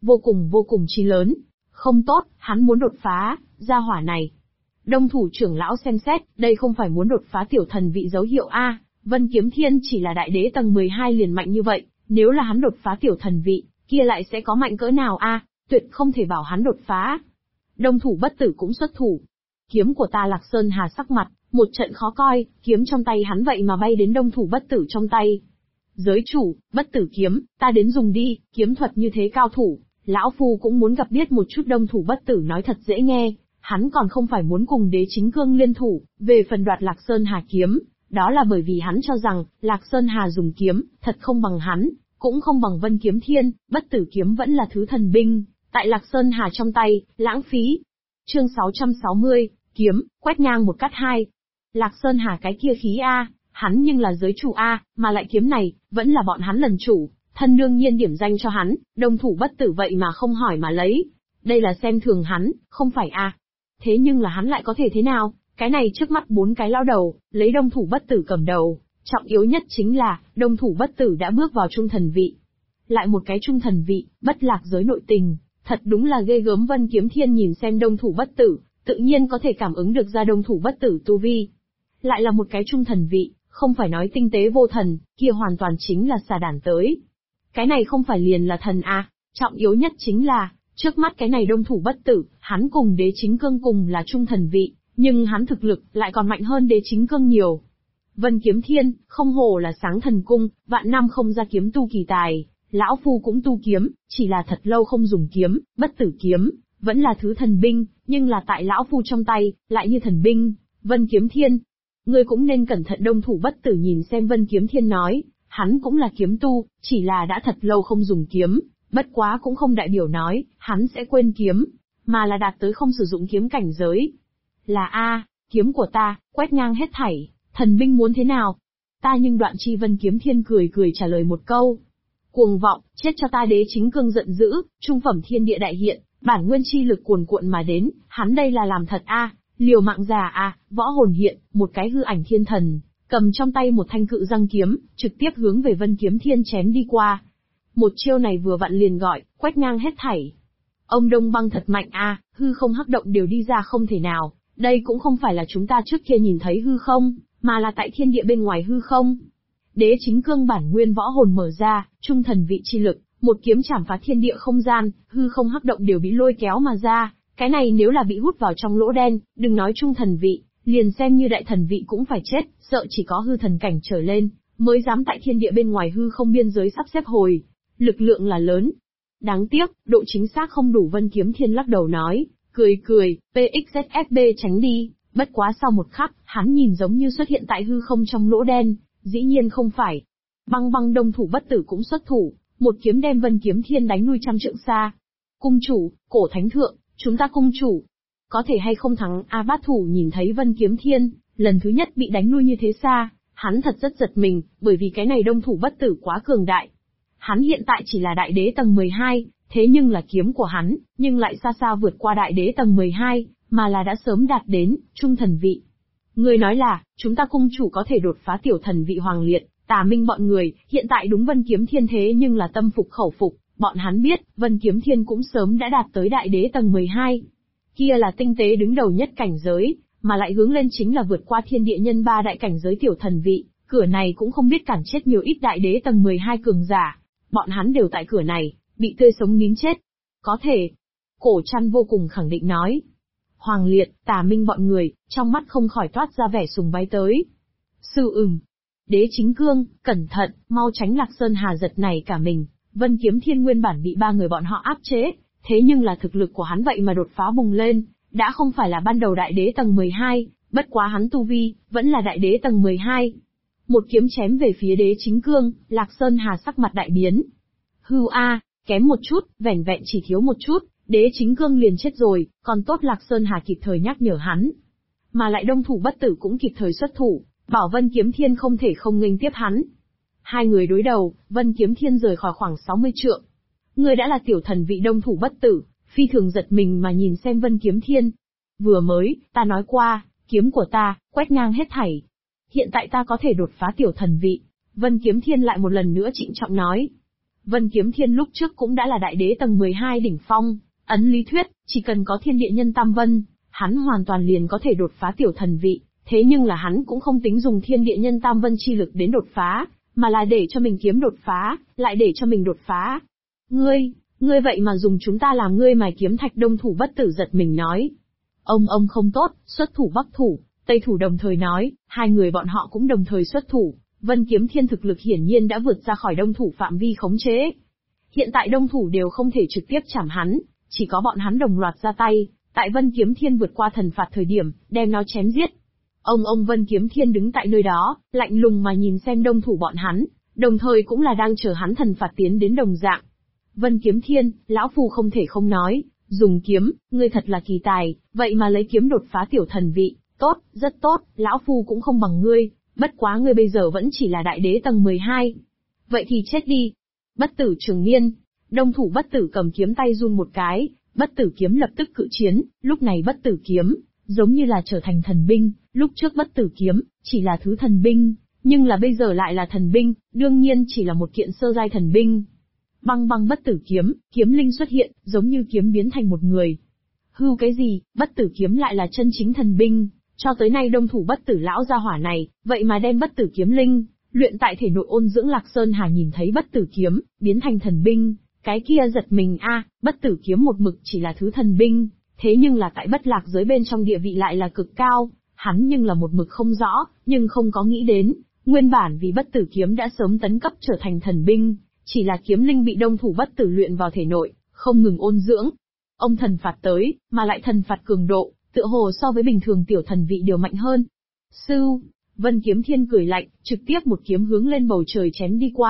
Vô cùng chi lớn. Không tốt, hắn muốn đột phá, gia hỏa này. Đông thủ trưởng lão xem xét, đây không phải muốn đột phá tiểu thần vị dấu hiệu Vân Kiếm Thiên chỉ là đại đế tầng 12 liền mạnh như vậy, nếu là hắn đột phá tiểu thần vị, kia lại sẽ có mạnh cỡ nào tuyệt không thể bảo hắn đột phá. Đông thủ bất tử cũng xuất thủ. Kiếm của ta Lạc Sơn Hà sắc mặt, một trận khó coi, kiếm trong tay hắn vậy mà bay đến đông thủ bất tử trong tay. Giới chủ, bất tử kiếm, ta đến dùng đi, kiếm thuật như thế cao thủ, lão phu cũng muốn gặp biết một chút. Đông thủ bất tử nói thật dễ nghe, hắn còn không phải muốn cùng Đế Chính Cương liên thủ, về phần đoạt Lạc Sơn Hà kiếm, đó là bởi vì hắn cho rằng, Lạc Sơn Hà dùng kiếm, thật không bằng hắn, cũng không bằng Vân Kiếm Thiên, bất tử kiếm vẫn là thứ thần binh, tại Lạc Sơn Hà trong tay, lãng phí. Chương 660, kiếm, quét ngang một cắt hai. Lạc Sơn Hà cái kia khí hắn nhưng là giới chủ mà lại kiếm này, vẫn là bọn hắn lần chủ, thân đương nhiên điểm danh cho hắn, đông thủ bất tử vậy mà không hỏi mà lấy. Đây là xem thường hắn, không phải Thế nhưng là hắn lại có thể thế nào, cái này trước mắt 4 cái lao đầu, lấy đông thủ bất tử cầm đầu, trọng yếu nhất chính là, đông thủ bất tử đã bước vào trung thần vị. Lại một cái trung thần vị, bất lạc giới nội tình, thật đúng là ghê gớm. Vân Kiếm Thiên nhìn xem đông thủ bất tử, tự nhiên có thể cảm ứng được ra đông thủ bất tử tu vi. Lại là một cái trung thần vị, không phải nói tinh tế vô thần, kia hoàn toàn chính là xà đản tới. Cái này không phải liền là thần trọng yếu nhất chính là, trước mắt cái này đông thủ bất tử, hắn cùng Đế Chính Cương cùng là trung thần vị, nhưng hắn thực lực lại còn mạnh hơn Đế Chính Cương nhiều. Vân Kiếm Thiên, không hổ là sáng thần cung, vạn năm không ra kiếm tu kỳ tài, lão phu cũng tu kiếm, chỉ là thật lâu không dùng kiếm, bất tử kiếm, vẫn là thứ thần binh, nhưng là tại lão phu trong tay, lại như thần binh. Vân Kiếm Thiên, ngươi cũng nên cẩn thận. Đông thủ bất tử nhìn xem Vân Kiếm Thiên nói, hắn cũng là kiếm tu, chỉ là đã thật lâu không dùng kiếm, Bất quá cũng không đại biểu nói, hắn sẽ quên kiếm, mà là đạt tới không sử dụng kiếm cảnh giới. Là kiếm của ta, quét ngang hết thảy, thần binh muốn thế nào? Ta nhưng Đoạn Chi Vân Kiếm Thiên cười cười trả lời một câu. Cuồng vọng, chết cho ta! Đế chính cương giận dữ, trung phẩm thiên địa đại hiện, bản nguyên chi lực cuồn cuộn mà đến, hắn đây là làm thật liều mạng già võ hồn hiện, một cái hư ảnh thiên thần, cầm trong tay một thanh cự răng kiếm, trực tiếp hướng về Vân Kiếm Thiên chém đi qua. Một chiêu này vừa vặn liền gọi, quét ngang hết thảy. Ông Đông Băng thật mạnh hư không hắc động đều đi ra không thể nào, đây cũng không phải là chúng ta trước kia nhìn thấy hư không, mà là tại thiên địa bên ngoài hư không. Đế chính cương bản nguyên võ hồn mở ra, trung thần vị chi lực, một kiếm chảm phá thiên địa không gian, hư không hắc động đều bị lôi kéo mà ra, cái này nếu là bị hút vào trong lỗ đen, đừng nói trung thần vị, liền xem như đại thần vị cũng phải chết, sợ chỉ có hư thần cảnh trở lên, mới dám tại thiên địa bên ngoài hư không biên giới sắp xếp hồi. Lực lượng là lớn. Đáng tiếc, độ chính xác không đủ. Vân Kiếm Thiên lắc đầu nói, cười, PXZFB tránh đi, bất quá sau một khắc, hắn nhìn giống như xuất hiện tại hư không trong lỗ đen, dĩ nhiên không phải. Băng Đông Thủ Bất Tử cũng xuất thủ, một kiếm đem Vân Kiếm Thiên đánh lui trăm trượng xa. Cung chủ, Cổ Thánh Thượng, chúng ta cung chủ, có thể hay không thắng? Bát Thủ nhìn thấy Vân Kiếm Thiên, lần thứ nhất bị đánh lui như thế xa, hắn thật rất giật mình, bởi vì cái này Đông Thủ Bất Tử quá cường đại. Hắn hiện tại chỉ là đại đế tầng 12, thế nhưng là kiếm của hắn, nhưng lại xa xa vượt qua đại đế tầng 12, mà là đã sớm đạt đến trung thần vị. Người nói là, chúng ta cung chủ có thể đột phá tiểu thần vị Hoàng Liệt, Tà Minh bọn người, hiện tại đúng Vân Kiếm Thiên thế nhưng là tâm phục khẩu phục, bọn hắn biết, Vân Kiếm Thiên cũng sớm đã đạt tới đại đế tầng 12. Kia là tinh tế đứng đầu nhất cảnh giới, mà lại hướng lên chính là vượt qua thiên địa nhân ba đại cảnh giới tiểu thần vị, cửa này cũng không biết cản chết nhiều ít đại đế tầng 12 cường giả. Bọn hắn đều tại cửa này, bị tươi sống nín chết. Có thể. Cổ Trăn vô cùng khẳng định nói. Hoàng Liệt, Tà Minh bọn người, trong mắt không khỏi toát ra vẻ sùng bái tới. Sư Đế chính cương, cẩn thận, mau tránh. Lạc Sơn Hà giật này cả mình, Vân Kiếm Thiên nguyên bản bị ba người bọn họ áp chế, thế nhưng là thực lực của hắn vậy mà đột phá bùng lên, đã không phải là ban đầu đại đế tầng 12, bất quá hắn tu vi, vẫn là đại đế tầng 12. Một kiếm chém về phía đế chính cương, Lạc Sơn Hà sắc mặt đại biến. Kém một chút, vẻn vẹn chỉ thiếu một chút, đế chính cương liền chết rồi, còn tốt Lạc Sơn Hà kịp thời nhắc nhở hắn. Mà lại Đông Thủ Bất Tử cũng kịp thời xuất thủ, bảo Vân Kiếm Thiên không thể không nghênh tiếp hắn. Hai người đối đầu, Vân Kiếm Thiên rời khỏi khoảng 60 trượng. Người đã là tiểu thần vị Đông Thủ Bất Tử, phi thường giật mình mà nhìn xem Vân Kiếm Thiên. Vừa mới, ta nói qua, kiếm của ta, quét ngang hết thảy. Hiện tại ta có thể đột phá tiểu thần vị. Vân Kiếm Thiên lại một lần nữa trịnh trọng nói. Vân Kiếm Thiên lúc trước cũng đã là đại đế tầng 12 đỉnh phong, ấn lý thuyết, chỉ cần có thiên địa nhân tam vân, hắn hoàn toàn liền có thể đột phá tiểu thần vị, thế nhưng là hắn cũng không tính dùng thiên địa nhân tam vân chi lực đến đột phá, mà là để cho mình kiếm đột phá, lại để cho mình đột phá. Ngươi vậy mà dùng chúng ta làm ngươi mài kiếm thạch. Đông Thủ Bất Tử giật mình nói. Ông không tốt, xuất thủ Bắc thủ, Tây thủ đồng thời nói, hai người bọn họ cũng đồng thời xuất thủ. Vân Kiếm Thiên thực lực hiển nhiên đã vượt ra khỏi Đông Thủ phạm vi khống chế. Hiện tại Đông Thủ đều không thể trực tiếp chảm hắn, chỉ có bọn hắn đồng loạt ra tay, tại Vân Kiếm Thiên vượt qua thần phạt thời điểm, đem nó chém giết. Ông Vân Kiếm Thiên đứng tại nơi đó, lạnh lùng mà nhìn xem Đông Thủ bọn hắn, đồng thời cũng là đang chờ hắn thần phạt tiến đến đồng dạng. Vân Kiếm Thiên, lão phu không thể không nói, dùng kiếm, ngươi thật là kỳ tài, vậy mà lấy kiếm đột phá tiểu thần vị, tốt, rất tốt, lão phu cũng không bằng ngươi. Bất quá ngươi bây giờ vẫn chỉ là đại đế tầng 12. Vậy thì chết đi. Bất Tử Trường Niên. Đông Thủ Bất Tử cầm kiếm tay run một cái, Bất Tử kiếm lập tức cự chiến, lúc này Bất Tử kiếm, giống như là trở thành thần binh, lúc trước Bất Tử kiếm, chỉ là thứ thần binh, nhưng là bây giờ lại là thần binh, đương nhiên chỉ là một kiện sơ giai thần binh. Băng Bất Tử kiếm, kiếm linh xuất hiện, giống như kiếm biến thành một người. Hưu cái gì, Bất Tử kiếm lại là chân chính thần binh. Cho tới nay Đông Thủ Bất Tử lão gia hỏa này, vậy mà đem Bất Tử kiếm linh, luyện tại thể nội ôn dưỡng. Lạc Sơn Hà nhìn thấy Bất Tử kiếm, biến thành thần binh, cái kia giật mình Bất Tử kiếm một mực chỉ là thứ thần binh, thế nhưng là tại Bất Lạc giới bên trong địa vị lại là cực cao, hắn nhưng là một mực không rõ, nhưng không có nghĩ đến, nguyên bản vì Bất Tử kiếm đã sớm tấn cấp trở thành thần binh, chỉ là kiếm linh bị Đông Thủ Bất Tử luyện vào thể nội, không ngừng ôn dưỡng. Ông thần phạt tới, mà lại thần phạt cường độ, tựa hồ so với bình thường tiểu thần vị đều mạnh hơn. Vân Kiếm Thiên cười lạnh, trực tiếp một kiếm hướng lên bầu trời chém đi qua,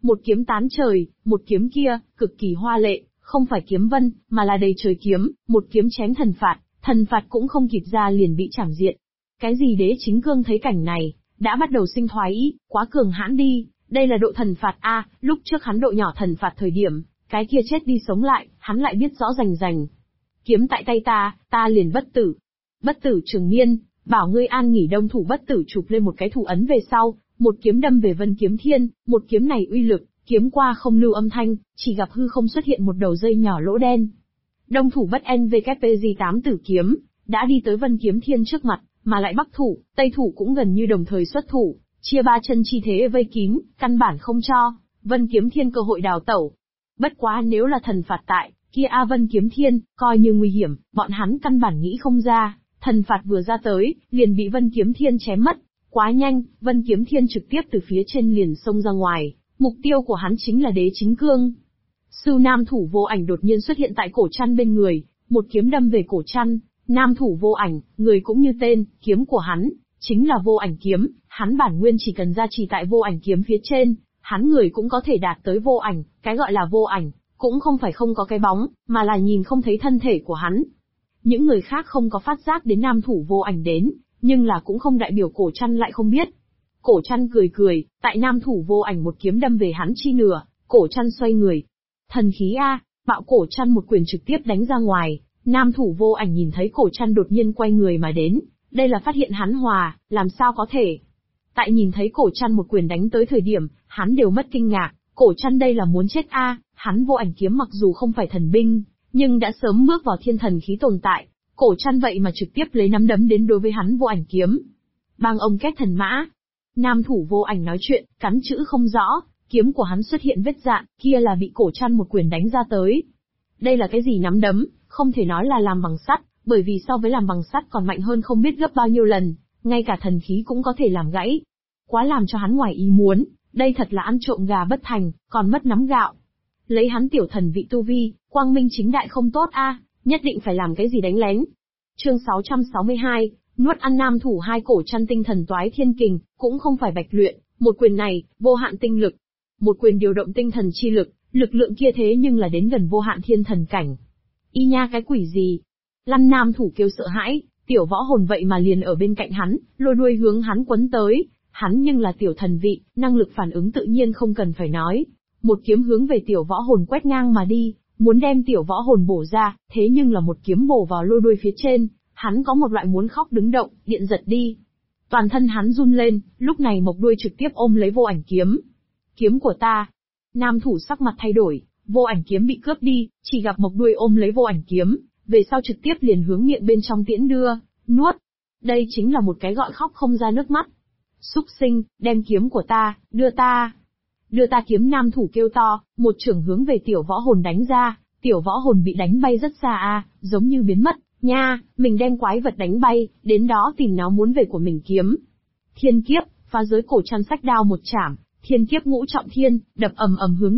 Một kiếm tán trời, một kiếm kia, cực kỳ hoa lệ, không phải kiếm vân, mà là đầy trời kiếm, một kiếm chém thần phạt cũng không kịp ra liền bị chảm diện. Cái gì Đế Chính Cương thấy cảnh này, đã bắt đầu sinh thoái ý, quá cường hãn đi, đây là độ thần phạt a, lúc trước hắn độ nhỏ thần phạt thời điểm, cái kia chết đi sống lại, hắn lại biết rõ rành rành. Kiếm tại tay ta liền bất tử. Bất tử trường niên, bảo ngươi an nghỉ đông thủ bất tử chụp lên một cái thủ ấn về sau, một kiếm đâm về Vân Kiếm Thiên, một kiếm này uy lực, kiếm qua không lưu âm thanh, chỉ gặp hư không xuất hiện một đầu dây nhỏ lỗ đen. Đông thủ bất NVKPG 8 tử kiếm, đã đi tới Vân Kiếm Thiên trước mặt, mà lại Bắc thủ, Tây thủ cũng gần như đồng thời xuất thủ, chia ba chân chi thế vây kín, căn bản không cho Vân Kiếm Thiên cơ hội đào tẩu. Bất quá nếu là thần phạt tại, kia Vân Kiếm Thiên, coi như nguy hiểm, bọn hắn căn bản nghĩ không ra, thần phạt vừa ra tới, liền bị Vân Kiếm Thiên chém mất. Quá nhanh, Vân Kiếm Thiên trực tiếp từ phía trên liền xông ra ngoài, mục tiêu của hắn chính là Đế Chính Cương. Sư nam thủ vô ảnh đột nhiên xuất hiện tại cổ trăn bên người, một kiếm đâm về cổ trăn, nam thủ vô ảnh, người cũng như tên, kiếm của hắn, chính là vô ảnh kiếm, hắn bản nguyên chỉ cần gia trì tại vô ảnh kiếm phía trên, hắn người cũng có thể đạt tới vô ảnh, cái gọi là vô ảnh, cũng không phải không có cái bóng, mà là nhìn không thấy thân thể của hắn. Những người khác không có phát giác đến nam thủ vô ảnh đến, nhưng là cũng không đại biểu cổ trăn lại không biết. Cổ trăn cười, tại nam thủ vô ảnh một kiếm đâm về hắn chi nửa, cổ trăn xoay người. Thần khí a, bạo cổ trăn một quyền trực tiếp đánh ra ngoài, nam thủ vô ảnh nhìn thấy cổ trăn đột nhiên quay người mà đến, đây là phát hiện hắn hòa, làm sao có thể. Tại nhìn thấy cổ trăn một quyền đánh tới thời điểm, hắn đều mất kinh ngạc, cổ trăn đây là muốn chết a, hắn vô ảnh kiếm mặc dù không phải thần binh, nhưng đã sớm bước vào thiên thần khí tồn tại, cổ trăn vậy mà trực tiếp lấy nắm đấm đến đối với hắn vô ảnh kiếm. Bang ông két thần mã. Nam thủ vô ảnh nói chuyện, cắn chữ không rõ, kiếm của hắn xuất hiện vết dạn, kia là bị cổ trăn một quyền đánh ra tới. Đây là cái gì nắm đấm, không thể nói là làm bằng sắt, bởi vì so với làm bằng sắt còn mạnh hơn không biết gấp bao nhiêu lần, ngay cả thần khí cũng có thể làm gãy. Quá làm cho hắn ngoài ý muốn, đây thật là ăn trộm gà bất thành, còn mất nắm gạo. Lấy hắn tiểu thần vị tu vi, quang minh chính đại không tốt a, nhất định phải làm cái gì đánh lén. Chương 662, nuốt ăn nam thủ hai cổ trăn tinh thần toái thiên kình, cũng không phải bạch luyện, một quyền này, vô hạn tinh lực. Một quyền điều động tinh thần chi lực, lực lượng kia thế nhưng là đến gần vô hạn thiên thần cảnh. Y nha cái quỷ gì? Lăn nam thủ kêu sợ hãi, tiểu võ hồn vậy mà liền ở bên cạnh hắn, lôi đuôi hướng hắn quấn tới, hắn nhưng là tiểu thần vị, năng lực phản ứng tự nhiên không cần phải nói. Một kiếm hướng về tiểu võ hồn quét ngang mà đi, muốn đem tiểu võ hồn bổ ra, thế nhưng là một kiếm bổ vào lôi đuôi phía trên, hắn có một loại muốn khóc đứng động, điện giật đi. Toàn thân hắn run lên, lúc này mộc đuôi trực tiếp ôm lấy vô ảnh kiếm. Kiếm của ta. Nam thủ sắc mặt thay đổi, vô ảnh kiếm bị cướp đi, chỉ gặp mộc đuôi ôm lấy vô ảnh kiếm, về sau trực tiếp liền hướng miệng bên trong tiễn đưa, nuốt. Đây chính là một cái gọi khóc không ra nước mắt. Súc sinh, đem kiếm của ta, đưa ta. Đưa ta kiếm nam thủ kêu to, một chưởng hướng về tiểu võ hồn đánh ra, tiểu võ hồn bị đánh bay rất xa giống như biến mất, nha, mình đem quái vật đánh bay, đến đó tìm nó muốn về của mình kiếm. Thiên kiếp, phá giới cổ trăn sách đao một chảm, thiên kiếp ngũ trọng thiên, đập ầm ầm hướng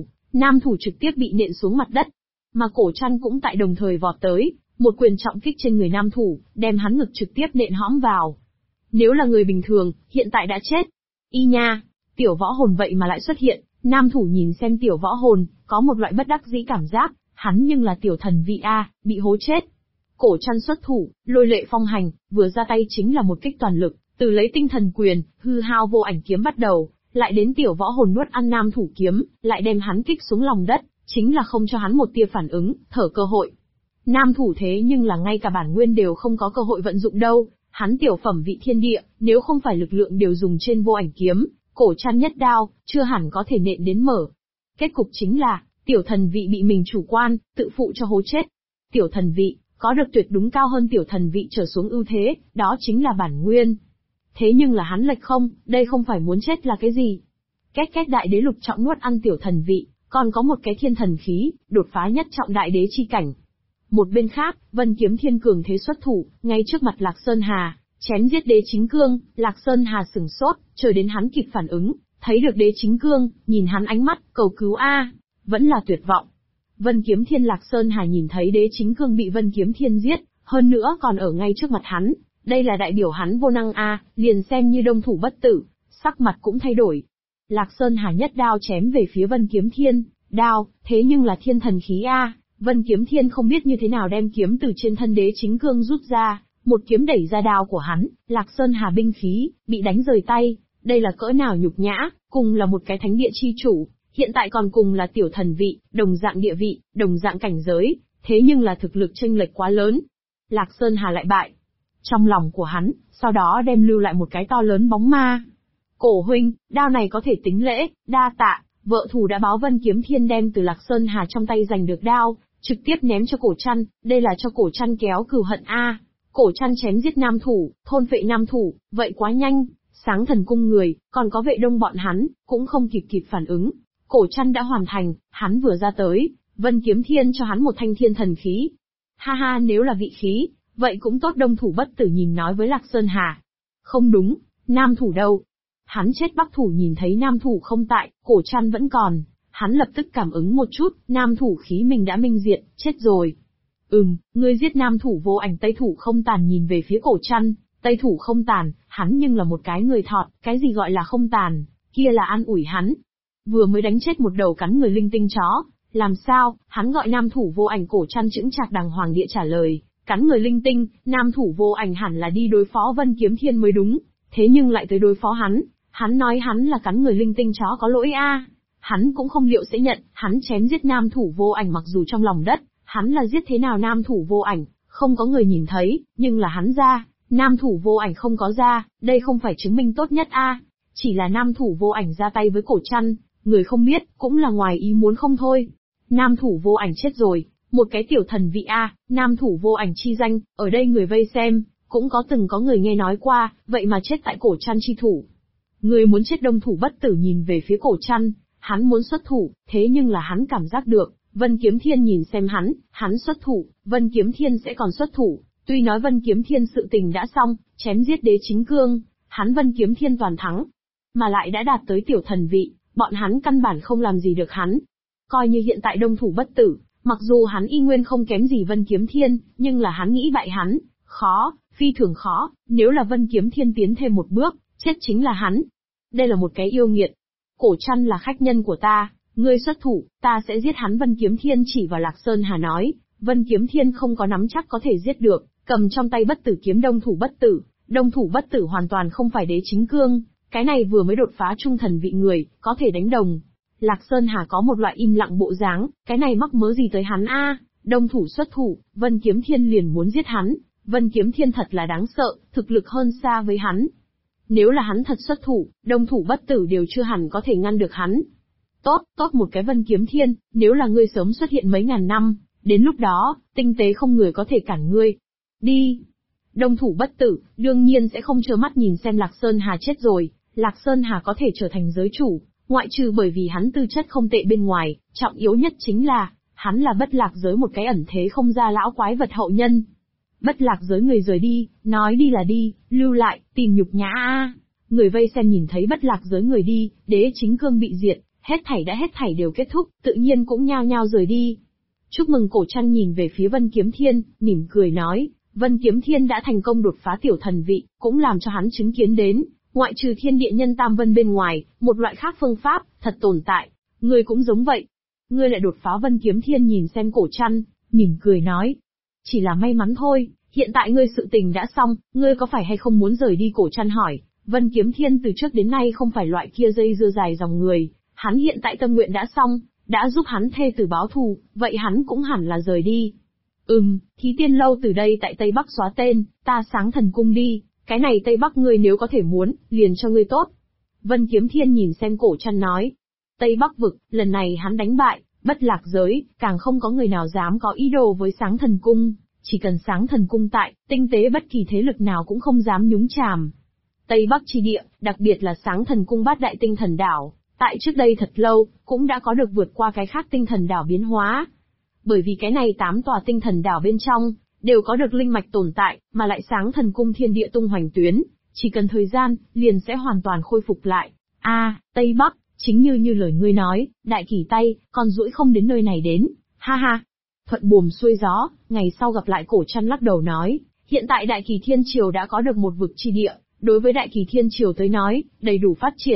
nam thủ trực tiếp bị nện xuống mặt đất. Mà cổ trăn cũng tại đồng thời vọt tới, một quyền trọng kích trên người nam thủ, đem hắn ngực trực tiếp nện hõm vào. Nếu là người bình thường, hiện tại đã chết. Y nha, tiểu võ hồn vậy mà lại xuất hiện, nam thủ nhìn xem tiểu võ hồn, có một loại bất đắc dĩ cảm giác, hắn nhưng là tiểu thần vị bị hố chết. Cổ trăn xuất thủ, lôi lệ phong hành, vừa ra tay chính là một kích toàn lực, từ lấy tinh thần quyền, hư hao vô ảnh kiếm bắt đầu, lại đến tiểu võ hồn nuốt ăn nam thủ kiếm, lại đem hắn kích xuống lòng đất, chính là không cho hắn một tia phản ứng, thở cơ hội. Nam thủ thế nhưng là ngay cả bản nguyên đều không có cơ hội vận dụng đâu, hắn tiểu phẩm vị thiên địa, nếu không phải lực lượng đều dùng trên vô ảnh kiếm, cổ trăn nhất đao, chưa hẳn có thể nện đến mở. Kết cục chính là, tiểu thần vị bị mình chủ quan, tự phụ cho hố chết. Tiểu thần vị, có được tuyệt đúng cao hơn tiểu thần vị trở xuống ưu thế, đó chính là bản nguyên. Thế nhưng là hắn lệch không, đây không phải muốn chết là cái gì? Két đại đế lục trọng nuốt ăn tiểu thần vị, còn có một cái thiên thần khí, đột phá nhất trọng đại đế chi cảnh. Một bên khác, Vân Kiếm Thiên cường thế xuất thủ, ngay trước mặt Lạc Sơn Hà, chém giết Đế Chính Cương. Lạc Sơn Hà sửng sốt, chờ đến hắn kịp phản ứng, thấy được Đế Chính Cương, nhìn hắn ánh mắt, cầu cứu vẫn là tuyệt vọng. Vân Kiếm Thiên Lạc Sơn Hà nhìn thấy Đế Chính Cương bị Vân Kiếm Thiên giết, hơn nữa còn ở ngay trước mặt hắn, đây là đại biểu hắn vô năng liền xem như đông thủ bất tử, sắc mặt cũng thay đổi. Lạc Sơn Hà nhất đao chém về phía Vân Kiếm Thiên, đao, thế nhưng là thiên thần khí a. Vân Kiếm Thiên không biết như thế nào đem kiếm từ trên thân đế chính cương rút ra, một kiếm đẩy ra đao của hắn, Lạc Sơn Hà binh khí, bị đánh rời tay, đây là cỡ nào nhục nhã, cùng là một cái thánh địa chi chủ, hiện tại còn cùng là tiểu thần vị, đồng dạng địa vị, đồng dạng cảnh giới, thế nhưng là thực lực chênh lệch quá lớn. Lạc Sơn Hà lại bại. Trong lòng của hắn, sau đó đem lưu lại một cái to lớn bóng ma. Cổ huynh, đao này có thể tính lễ, đa tạ, vợ thủ đã báo. Vân Kiếm Thiên đem từ Lạc Sơn Hà trong tay giành được đao, trực tiếp ném cho Cổ Trăn, đây là cho Cổ Trăn kéo cừu hận a. Cổ Trăn chém giết nam thủ, thôn phệ nam thủ, vậy quá nhanh, Sáng Thần cung người, còn có Vệ Đông bọn hắn, cũng không kịp phản ứng. Cổ Trăn đã hoàn thành, hắn vừa ra tới, Vân Kiếm Thiên cho hắn một thanh thiên thần khí. Ha ha, nếu là vị khí, vậy cũng tốt. Đông thủ bất tử nhìn nói với Lạc Sơn Hà. Không đúng, nam thủ đâu? Hắn chết. Bắc thủ nhìn thấy nam thủ không tại, Cổ Trăn vẫn còn, hắn lập tức cảm ứng một chút, nam thủ khí mình đã minh diệt, chết rồi. Ngươi giết nam thủ Vô Ảnh. Tây thủ không tàn nhìn về phía Cổ Trăn, Tây thủ không tàn, hắn nhưng là một cái người thọt, cái gì gọi là không tàn, kia là an ủi hắn. Vừa mới đánh chết một đầu cắn người linh tinh chó, làm sao, hắn gọi nam thủ Vô Ảnh. Cổ Trăn chững chạc đàng hoàng địa trả lời, cắn người linh tinh, nam thủ Vô Ảnh hẳn là đi đối phó Vân Kiếm Thiên mới đúng, thế nhưng lại tới đối phó hắn nói hắn là cắn người linh tinh chó có lỗi a. Hắn cũng không liệu sẽ nhận, hắn chém giết nam thủ Vô Ảnh. Mặc dù trong lòng đất, hắn là giết thế nào nam thủ Vô Ảnh, không có người nhìn thấy, nhưng là hắn ra, nam thủ Vô Ảnh không có ra, đây không phải chứng minh tốt nhất a. Chỉ là nam thủ Vô Ảnh ra tay với Cổ Trăn, người không biết, cũng là ngoài ý muốn không thôi. Nam thủ Vô Ảnh chết rồi, một cái tiểu thần vị a, nam thủ Vô Ảnh chi danh, ở đây người vây xem, cũng từng có người nghe nói qua, vậy mà chết tại Cổ Trăn chi thủ. Người muốn chết. Đông thủ bất tử nhìn về phía Cổ Trăn, hắn muốn xuất thủ, thế nhưng là hắn cảm giác được, Vân Kiếm Thiên nhìn xem hắn xuất thủ, Vân Kiếm Thiên sẽ còn xuất thủ. Tuy nói Vân Kiếm Thiên sự tình đã xong, chém giết đế chính cương, hắn Vân Kiếm Thiên toàn thắng, mà lại đã đạt tới tiểu thần vị, bọn hắn căn bản không làm gì được hắn. Coi như hiện tại đông thủ bất tử, mặc dù hắn y nguyên không kém gì Vân Kiếm Thiên, nhưng là hắn nghĩ bại hắn, khó, phi thường khó, nếu là Vân Kiếm Thiên tiến thêm một bước, chết chính là hắn. Đây là một cái yêu nghiệt. Cổ Trăn là khách nhân của ta, ngươi xuất thủ, ta sẽ giết hắn. Vân Kiếm Thiên chỉ vào Lạc Sơn Hà nói, Vân Kiếm Thiên không có nắm chắc có thể giết được, cầm trong tay bất tử kiếm đông thủ bất tử hoàn toàn không phải đế chính cương, cái này vừa mới đột phá trung thần vị người, có thể đánh đồng. Lạc Sơn Hà có một loại im lặng bộ dáng, cái này mắc mớ gì tới hắn a? Đông thủ xuất thủ, Vân Kiếm Thiên liền muốn giết hắn, Vân Kiếm Thiên thật là đáng sợ, thực lực hơn xa với hắn. Nếu là hắn thật xuất thủ, đông thủ bất tử đều chưa hẳn có thể ngăn được hắn. Tốt một cái Vân Kiếm Thiên, nếu là ngươi sớm xuất hiện mấy ngàn năm, đến lúc đó, tinh tế không người có thể cản ngươi. Đi! Đông thủ bất tử, đương nhiên sẽ không trơ mắt nhìn xem Lạc Sơn Hà chết rồi, Lạc Sơn Hà có thể trở thành giới chủ, ngoại trừ bởi vì hắn tư chất không tệ bên ngoài, trọng yếu nhất chính là, hắn là bất lạc giới một cái ẩn thế không ra lão quái vật hậu nhân. Bất lạc giới người rời đi, nói đi là đi, lưu lại, tìm nhục nhã a. Người vây xem nhìn thấy bất lạc giới người đi, đế chính cương bị diệt, hết thảy đều kết thúc, tự nhiên cũng nhao nhao rời đi. Chúc mừng. Cổ Trăn nhìn về phía Vân Kiếm Thiên, mỉm cười nói, Vân Kiếm Thiên đã thành công đột phá tiểu thần vị, cũng làm cho hắn chứng kiến đến, ngoại trừ thiên địa nhân tam vân bên ngoài, một loại khác phương pháp, thật tồn tại. Ngươi cũng giống vậy. Ngươi lại đột phá. Vân Kiếm Thiên nhìn xem Cổ Trăn, mỉm cười nói, chỉ là may mắn thôi, hiện tại ngươi sự tình đã xong, ngươi có phải hay không muốn rời đi? Cổ Trăn hỏi. Vân Kiếm Thiên từ trước đến nay không phải loại kia dây dưa dài dòng người, hắn hiện tại tâm nguyện đã xong, đã giúp hắn thê tử báo thù, vậy hắn cũng hẳn là rời đi. Thí Tiên lâu từ đây tại Tây Bắc xóa tên, ta Sáng Thần cung đi, cái này Tây Bắc ngươi nếu có thể muốn, liền cho ngươi tốt. Vân Kiếm Thiên nhìn xem Cổ Trăn nói. Tây Bắc vực, lần này hắn đánh bại, bất lạc giới, càng không có người nào dám có ý đồ với Sáng Thần cung, chỉ cần Sáng Thần cung tại, tinh tế bất kỳ thế lực nào cũng không dám nhúng chàm. Tây Bắc chi địa, đặc biệt là Sáng Thần cung bát đại tinh thần đảo, tại trước đây thật lâu, cũng đã có được vượt qua cái khác tinh thần đảo biến hóa. Bởi vì cái này 8 tòa tinh thần đảo bên trong, đều có được linh mạch tồn tại, mà lại Sáng Thần cung thiên địa tung hoành tuyến, chỉ cần thời gian, liền sẽ hoàn toàn khôi phục lại. Tây Bắc, chính như lời ngươi nói, đại kỳ Tây, còn duỗi không đến nơi này đến, ha ha. Thuận buồm xuôi gió, ngày sau gặp lại. Cổ Trăn lắc đầu nói, hiện tại Đại Kỳ Thiên Triều đã có được một vực chi địa, đối với Đại Kỳ Thiên Triều tới nói, đầy đủ phát triển,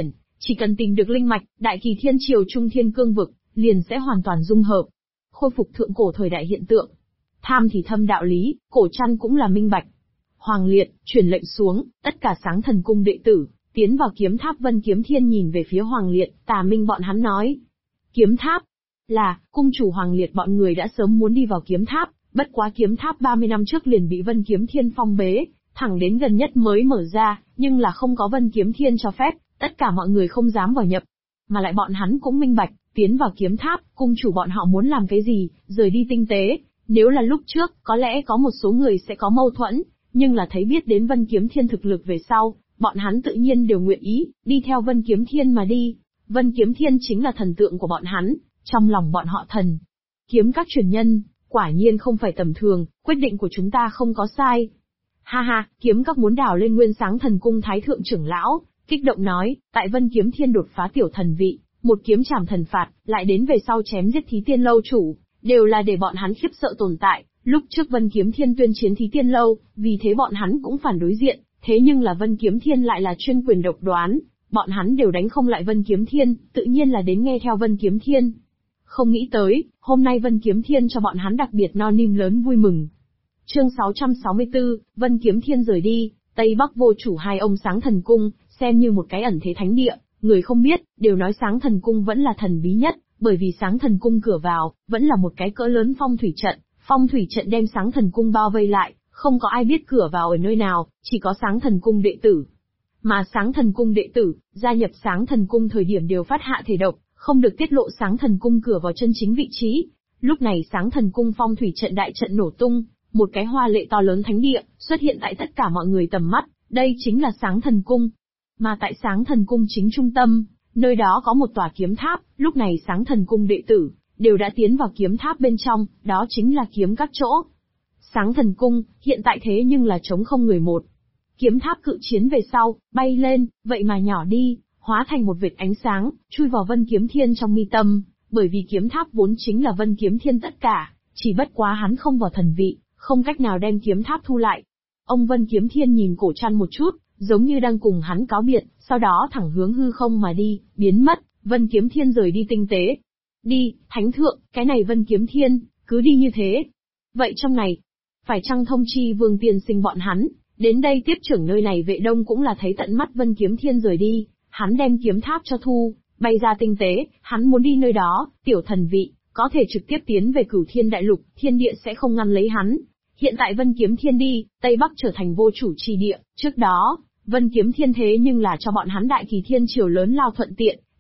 Chỉ cần tìm được linh mạch, Đại Kỳ Thiên Triều Trung Thiên Cương vực, liền sẽ hoàn toàn dung hợp. Khôi phục thượng cổ thời đại hiện tượng. Tham thì thâm đạo lý, Cổ Trăn cũng là minh bạch. Hoàng Liệt, truyền lệnh xuống, tất cả Sáng Thần Cung đệ tử, tiến vào kiếm tháp. Vân Kiếm Thiên nhìn về phía Hoàng Liệt, Tà Minh bọn hắn nói. Kiếm tháp? Là, cung chủ Hoàng Liệt bọn người đã sớm muốn đi vào kiếm tháp, bất quá kiếm tháp 30 năm trước liền bị Vân Kiếm Thiên phong bế, thẳng đến gần nhất mới mở ra, nhưng là không có Vân Kiếm Thiên cho phép, tất cả mọi người không dám vào nhập. Mà lại bọn hắn cũng minh bạch, tiến vào kiếm tháp, cung chủ bọn họ muốn làm cái gì, rời đi tinh tế. Nếu là lúc trước, có lẽ có một số người sẽ có mâu thuẫn, nhưng là thấy biết đến Vân Kiếm Thiên thực lực về sau, bọn hắn tự nhiên đều nguyện ý, đi theo Vân Kiếm Thiên mà đi. Vân Kiếm Thiên chính là thần tượng của bọn hắn, trong lòng bọn họ thần. Kiếm các truyền nhân, quả nhiên không phải tầm thường, quyết định của chúng ta không có sai. Ha ha, kiếm các muốn đào lên Nguyên Sáng Thần Cung Thái Thượng trưởng lão, kích động nói, tại Vân Kiếm Thiên đột phá tiểu thần vị, một kiếm trảm thần phạt, lại đến về sau chém giết Thí Tiên Lâu chủ, đều là để bọn hắn khiếp sợ tồn tại. Lúc trước Vân Kiếm Thiên tuyên chiến Thí Tiên Lâu, vì thế bọn hắn cũng phản đối diện, thế nhưng là Vân Kiếm Thiên lại là chuyên quyền độc đoán, bọn hắn đều đánh không lại Vân Kiếm Thiên, tự nhiên là đến nghe theo Vân Kiếm Thiên. Không nghĩ tới, hôm nay Vân Kiếm Thiên cho bọn hắn đặc biệt no nim lớn vui mừng. Chương 664, Vân Kiếm Thiên rời đi, Tây Bắc vô chủ hai ông Sáng Thần Cung, xem như một cái ẩn thế thánh địa, người không biết, đều nói Sáng Thần Cung vẫn là thần bí nhất, bởi vì Sáng Thần Cung cửa vào, vẫn là một cái cỡ lớn phong thủy trận đem Sáng Thần Cung bao vây lại, không có ai biết cửa vào ở nơi nào, chỉ có Sáng Thần Cung đệ tử. Mà Sáng Thần Cung đệ tử, gia nhập Sáng Thần Cung thời điểm đều phát hạ thể độc, không được tiết lộ Sáng Thần Cung cửa vào chân chính vị trí. Lúc này Sáng Thần Cung phong thủy trận đại trận nổ tung, một cái hoa lệ to lớn thánh địa, xuất hiện tại tất cả mọi người tầm mắt, đây chính là Sáng Thần Cung. Mà tại Sáng Thần Cung chính trung tâm, nơi đó có một tòa kiếm tháp, lúc này Sáng Thần Cung đệ tử, đều đã tiến vào kiếm tháp bên trong, đó chính là kiếm các chỗ. Sáng Thần Cung, hiện tại thế nhưng là trống không người một. Kiếm tháp cự chiến về sau, bay lên, vậy mà nhỏ đi, hóa thành một vệt ánh sáng, chui vào Vân Kiếm Thiên trong mi tâm, bởi vì kiếm tháp vốn chính là Vân Kiếm Thiên tất cả, chỉ bất quá hắn không vào thần vị, không cách nào đem kiếm tháp thu lại. Ông Vân Kiếm Thiên nhìn Cổ Trăn một chút, giống như đang cùng hắn cáo biệt, sau đó thẳng hướng hư không mà đi, biến mất, Vân Kiếm Thiên rời đi tinh tế. Đi, Thánh Thượng, cái này Vân Kiếm Thiên, cứ đi như thế. Vậy trong này, phải chăng thông chi Vương Tiên Sinh bọn hắn, đến đây tiếp trưởng nơi này Vệ Đông cũng là thấy tận mắt Vân Kiếm Thiên rời đi, hắn đem kiếm tháp cho thu, bay ra tinh tế, hắn muốn đi nơi đó, tiểu thần vị, có thể trực tiếp tiến về Cửu Thiên Đại Lục, thiên địa sẽ không ngăn lấy hắn. Hiện tại Vân Kiếm Thiên đi, Tây Bắc trở thành vô chủ chi địa, trước đó, Vân Kiếm Thiên thế nhưng là cho bọn hắn Đại Kỳ Thiên Triều lớn lao thuận tiện,